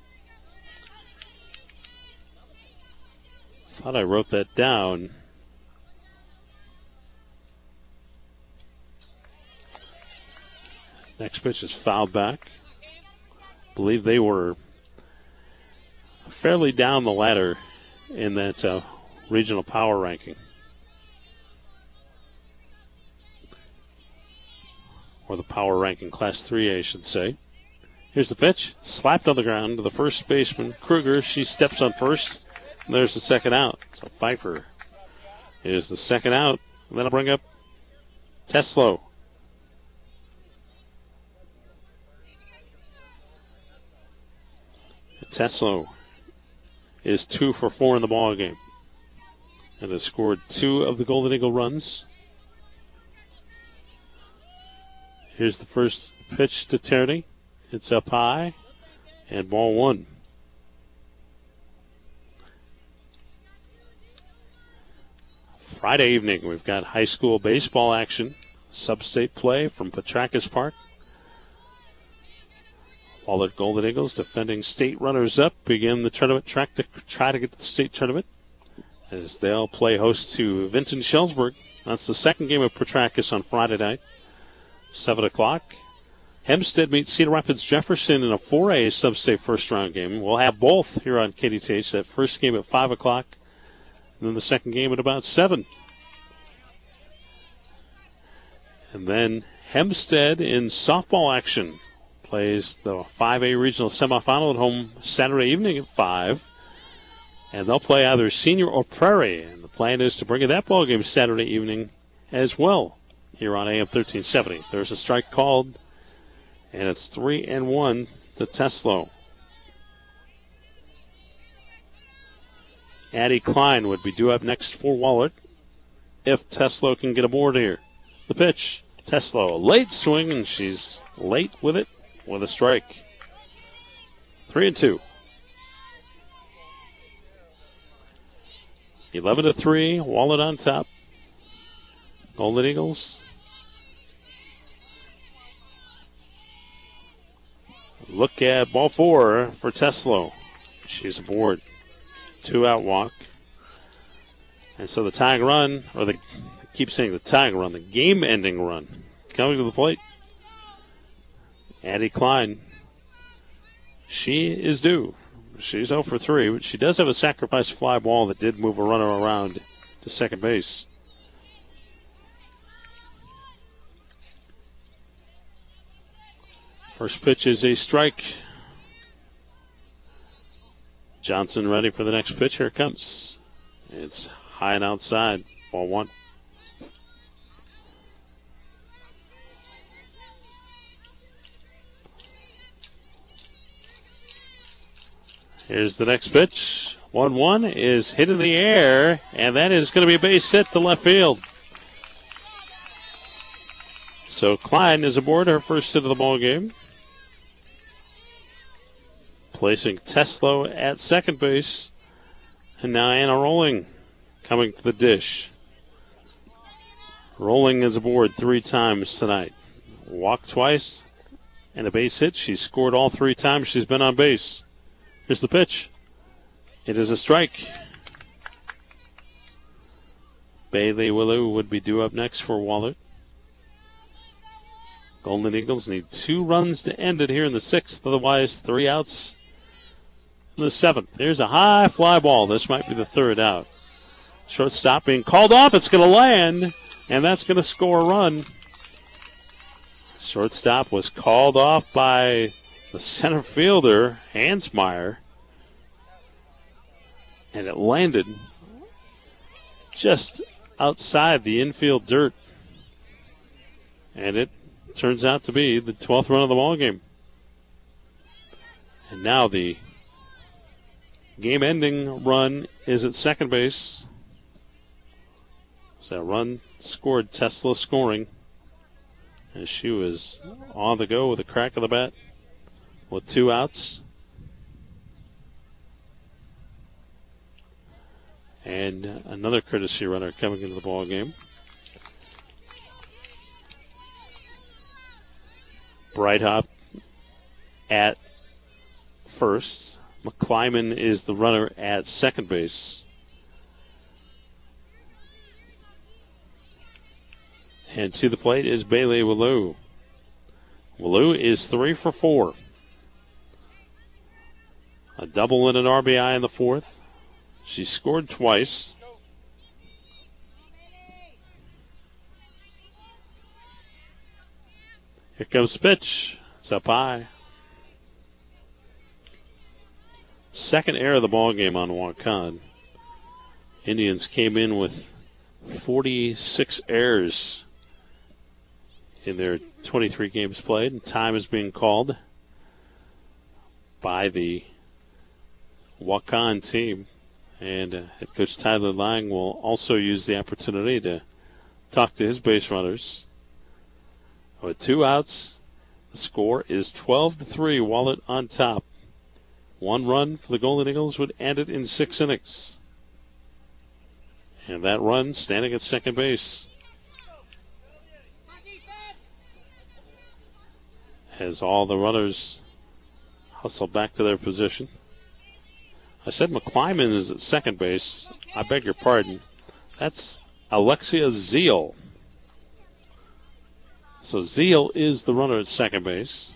Thought I wrote that down. Next pitch is fouled back. Believe they were fairly down the ladder in that uh, regional power ranking. Or the power ranking, Class three A, I should say. Here's the pitch. Slapped on the ground to the first baseman, Kruger. She steps on first, and there's the second out. So Pfeiffer is the second out. And then I'll bring up Teslo. Teslo is two for four in the ball game and has scored two of the Golden Eagle runs. Here's the first pitch to Tierney. It's up high and ball one. Friday evening, we've got high school baseball action, sub-state play from Petrakis Park. Wahlert Golden Eagles, defending state runners-up, begin the tournament track to try to get to the state tournament as they'll play host to Vinton Shellsburg. That's the second game of Petrakis on Friday night, seven o'clock. Hempstead meets Cedar Rapids Jefferson in a four A sub-state first-round game. We'll have both here on K D T H. That first game at five o'clock, and then the second game at about seven. And then Hempstead in softball action plays the five A regional semifinal at home Saturday evening at five. And they'll play either Senior or Prairie. And the plan is to bring in that ball game Saturday evening as well here on A M thirteen seventy. There's a strike called, and it's three and one to Teslo. Addie Klein would be due up next for Wahlert if Teslo can get aboard here. The pitch, Teslo, late swing, and she's late with it with a strike. Three and two. Eleven to three, Wahlert on top. Golden Eagles look at ball four for Teslo. She's aboard. Two out walk. And so the tying run, or the, I keep saying the tying run, the game-ending run, coming to the plate. Addie Klein. She is due. She's oh for three, but she does have a sacrifice fly ball that did move a runner around to second base. First pitch is a strike. Johnson ready for the next pitch. Here it comes. It's high and outside. Ball one. Here's the next pitch. one one is hit in the air, and that is going to be a base hit to left field. So Klein is aboard, her first hit of the ball game. Placing Teslo at second base. And now Anna Rolling coming to the dish. Rolling is aboard three times tonight. Walked twice and a base hit. She's scored all three times she's been on base. Here's the pitch. It is a strike. Bailey Willou would be due up next for Wahlert. Golden Eagles need two runs to end it here in the sixth. Otherwise, three outs in the seventh. Here's a high fly ball. This might be the third out. Shortstop being called off. It's going to land, and that's going to score a run. Shortstop was called off by the center fielder, Hansmeyer, and it landed just outside the infield dirt. And it turns out to be the twelfth run of the ball game. And now the game-ending run is at second base. So that run scored, Tesla scoring as she was on the go with a crack of the bat with two outs. And another courtesy runner coming into the ball game. Breithaupt at first. McClyman is the runner at second base. And to the plate is Bailey Wallou. Wallou is three for four. A double and an R B I in the fourth. She scored twice. Here comes the pitch. It's up high. Second error of the ball game on Waukon. Indians came in with forty-six errors in their twenty-three games played, and time is being called by the Waukon team. And uh, head coach Tyler Lang will also use the opportunity to talk to his base runners. With two outs, the score is twelve to three. Wahlert on top. One run for the Golden Eagles would end it in six innings. And that run standing at second base. As all the runners hustle back to their position. I said McClyman is at second base. I beg your pardon. That's Alexia Zeal. So Zeal is the runner at second base.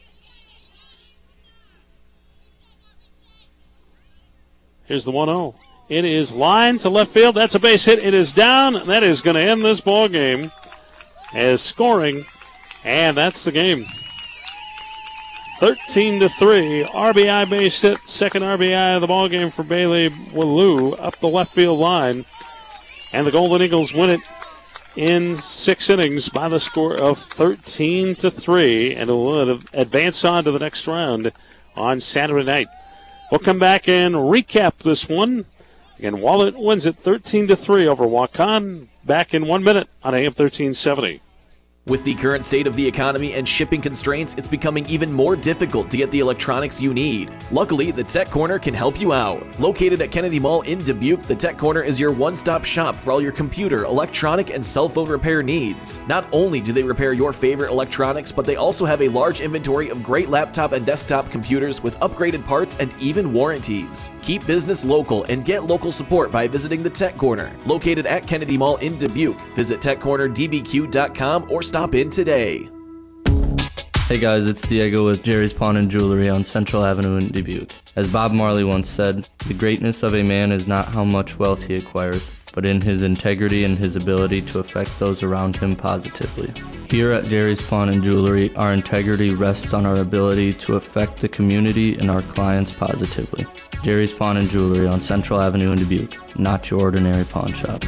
Here's the one oh. It is line to left field. That's a base hit. It is down. That is going to end this ball game as scoring. And that's the game. thirteen to three. R B I base hit. Second R B I of the ball game for Bailey Wallou up the left field line. And the Golden Eagles win it in six innings by the score of thirteen to three. And will advance on to the next round on Saturday night. We'll come back and recap this one. Again, Wahlert wins it thirteen to three over Waukon. Back in one minute on A M thirteen seventy. With the current state of the economy and shipping constraints, it's becoming even more difficult to get the electronics you need. Luckily, the Tech Corner can help you out. Located at Kennedy Mall in Dubuque, the Tech Corner is your one-stop shop for all your computer, electronic, and cell phone repair needs. Not only do they repair your favorite electronics, but they also have a large inventory of great laptop and desktop computers with upgraded parts and even warranties. Keep business local and get local support by visiting the Tech Corner. Located at Kennedy Mall in Dubuque. Visit tech corner d b q dot com or stop in today. Hey guys, it's Diego with Jerry's Pawn and Jewelry on Central Avenue in Dubuque. As Bob Marley once said, the greatness of a man is not how much wealth he acquires, but in his integrity and his ability to affect those around him positively. Here at Jerry's Pawn and Jewelry, our integrity rests on our ability to affect the community and our clients positively. Jerry's Pawn and Jewelry on Central Avenue in Dubuque, not your ordinary pawn shop.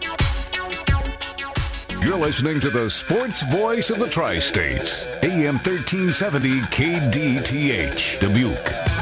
You're listening to the sports voice of the Tri-States, A M thirteen seventy K D T H, Dubuque.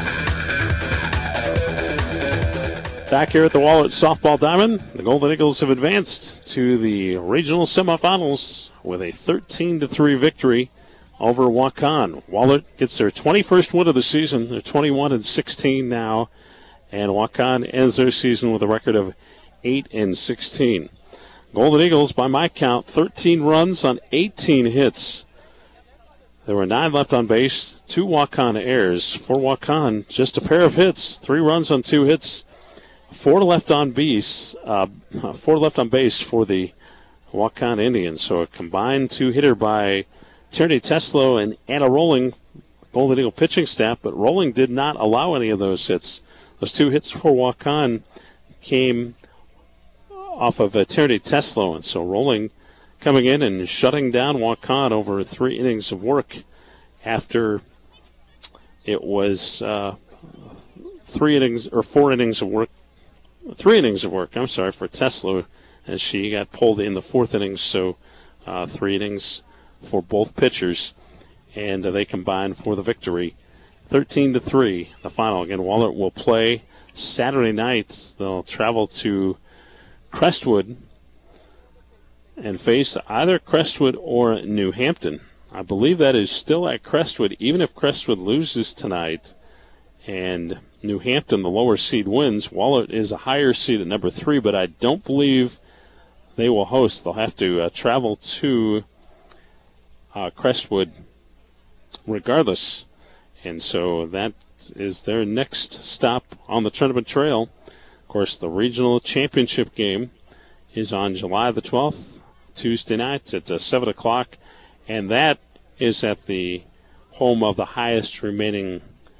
Back here at the Wahlert Softball Diamond, the Golden Eagles have advanced to the regional semifinals with a thirteen to three victory over Waukon. Wahlert gets their twenty-first win of the season. They're twenty-one and sixteen now, and Waukon ends their season with a record of eight and sixteen. Golden Eagles, by my count, thirteen runs on eighteen hits. There were nine left on base, two Waukon errors. For Waukon, just a pair of hits, three runs on two hits, four left on base, uh, four left on base for the Waukon Indians. So a combined two-hitter by Tierney Teslo and Anna Rolling, Golden Eagle pitching staff, but Rolling did not allow any of those hits. Those two hits for Waukon came off of uh, Tierney Teslo, and so Rolling coming in and shutting down Waukon over three innings of work after it was uh, three innings or four innings of work, three innings of work, I'm sorry, for Teslo, as she got pulled in the fourth inning, so uh, three innings for both pitchers, and uh, they combined for the victory. thirteen to three, the final. Again, Wahlert will play Saturday night. They'll travel to Crestwood and face either Crestwood or New Hampton. I believe that is still at Crestwood. Even if Crestwood loses tonight and New Hampton, the lower seed, wins, Wahlert is a higher seed at number three, but I don't believe they will host. They'll have to uh, travel to uh, Crestwood regardless. And so that is their next stop on the tournament trail. Of course, the regional championship game is on July the twelfth, Tuesday night at uh, seven o'clock. And that is at the home of the highest remaining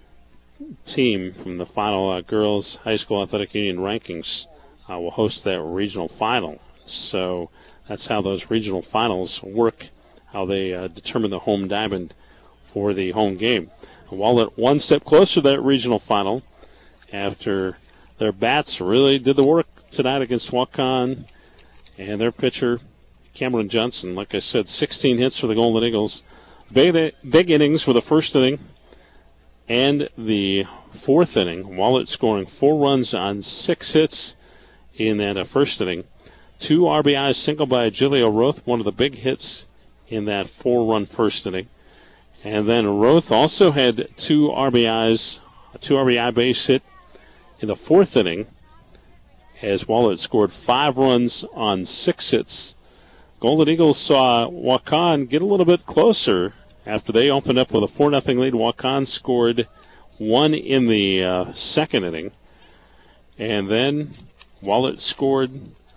team from the final uh, Girls High School Athletic Union rankings. Uh, will host that regional final. So that's how those regional finals work, how they uh, determine the home diamond for the home game. Wahlert one step closer to that regional final after their bats really did the work tonight against Waukon, and their pitcher, Cameron Johnson, like I said, sixteen hits for the Golden Eagles. Big, big innings for the first inning and the fourth inning. Wahlert scoring four runs on six hits in that uh, first inning. Two R B Is, single by Julio Roth, one of the big hits in that four-run first inning. And then Roth also had two R B Is, a two R B I base hit in the fourth inning, as Wahlert scored five runs on six hits. Golden Eagles saw Waukon get a little bit closer after they opened up with a four nothing lead. Waukon scored one in the uh, second inning. And then Wahlert scored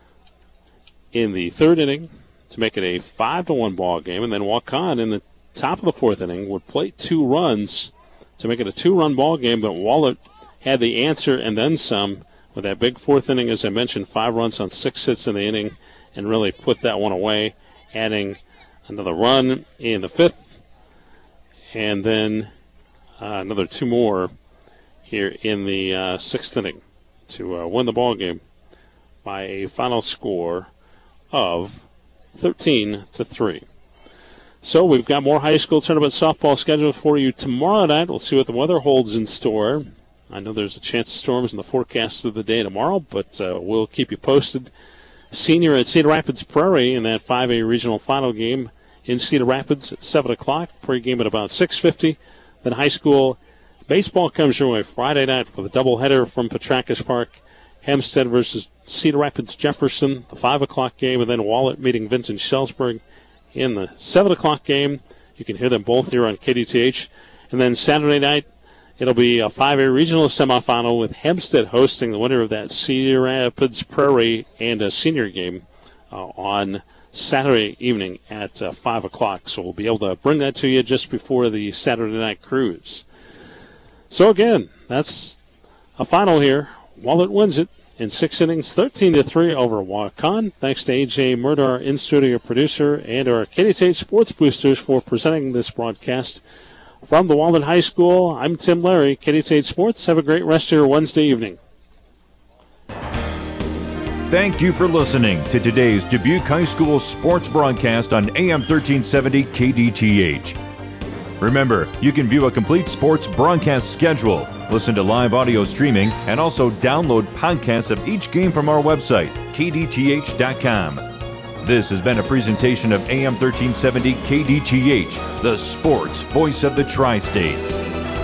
in the third inning to make it a five to one ball game. And then Waukon in the top of the fourth inning would plate two runs to make it a two-run ball game, but Wahlert had the answer and then some with that big fourth inning, as I mentioned, five runs on six hits in the inning, and really put that one away, adding another run in the fifth, and then uh, another two more here in the uh, sixth inning to uh, win the ball game by a final score of thirteen to three. So we've got more high school tournament softball scheduled for you tomorrow night. We'll see what the weather holds in store. I know there's a chance of storms in the forecast of the day tomorrow, but uh, we'll keep you posted. Senior at Cedar Rapids Prairie in that five A regional final game in Cedar Rapids at seven o'clock. Pre-game at about six fifty. Then high school baseball comes your way Friday night with a doubleheader from Petrakis Park. Hempstead versus Cedar Rapids Jefferson, the five o'clock game, and then Wahlert meeting Vinton Shellsburg in the seven o'clock game. You can hear them both here on K D T H. And then Saturday night, it'll be a five A regional semifinal with Hempstead hosting the winner of that Cedar Rapids Prairie and a senior game uh, on Saturday evening at uh, five o'clock. So we'll be able to bring that to you just before the Saturday night cruise. So again, that's a final here. Wahlert wins it in six innings, thirteen to three over Waukon. Thanks to A J Murder, our in-studio producer, and our K D T H Sports Boosters for presenting this broadcast from the Walden High School. I'm Tim Larry, K D T H Sports. Have a great rest of your Wednesday evening. Thank you for listening to today's Dubuque High School sports broadcast on A M thirteen seventy K D T H. Remember, you can view a complete sports broadcast schedule, listen to live audio streaming, and also download podcasts of each game from our website, K D T H dot com. This has been a presentation of A M thirteen seventy K D T H, the sports voice of the Tri-States.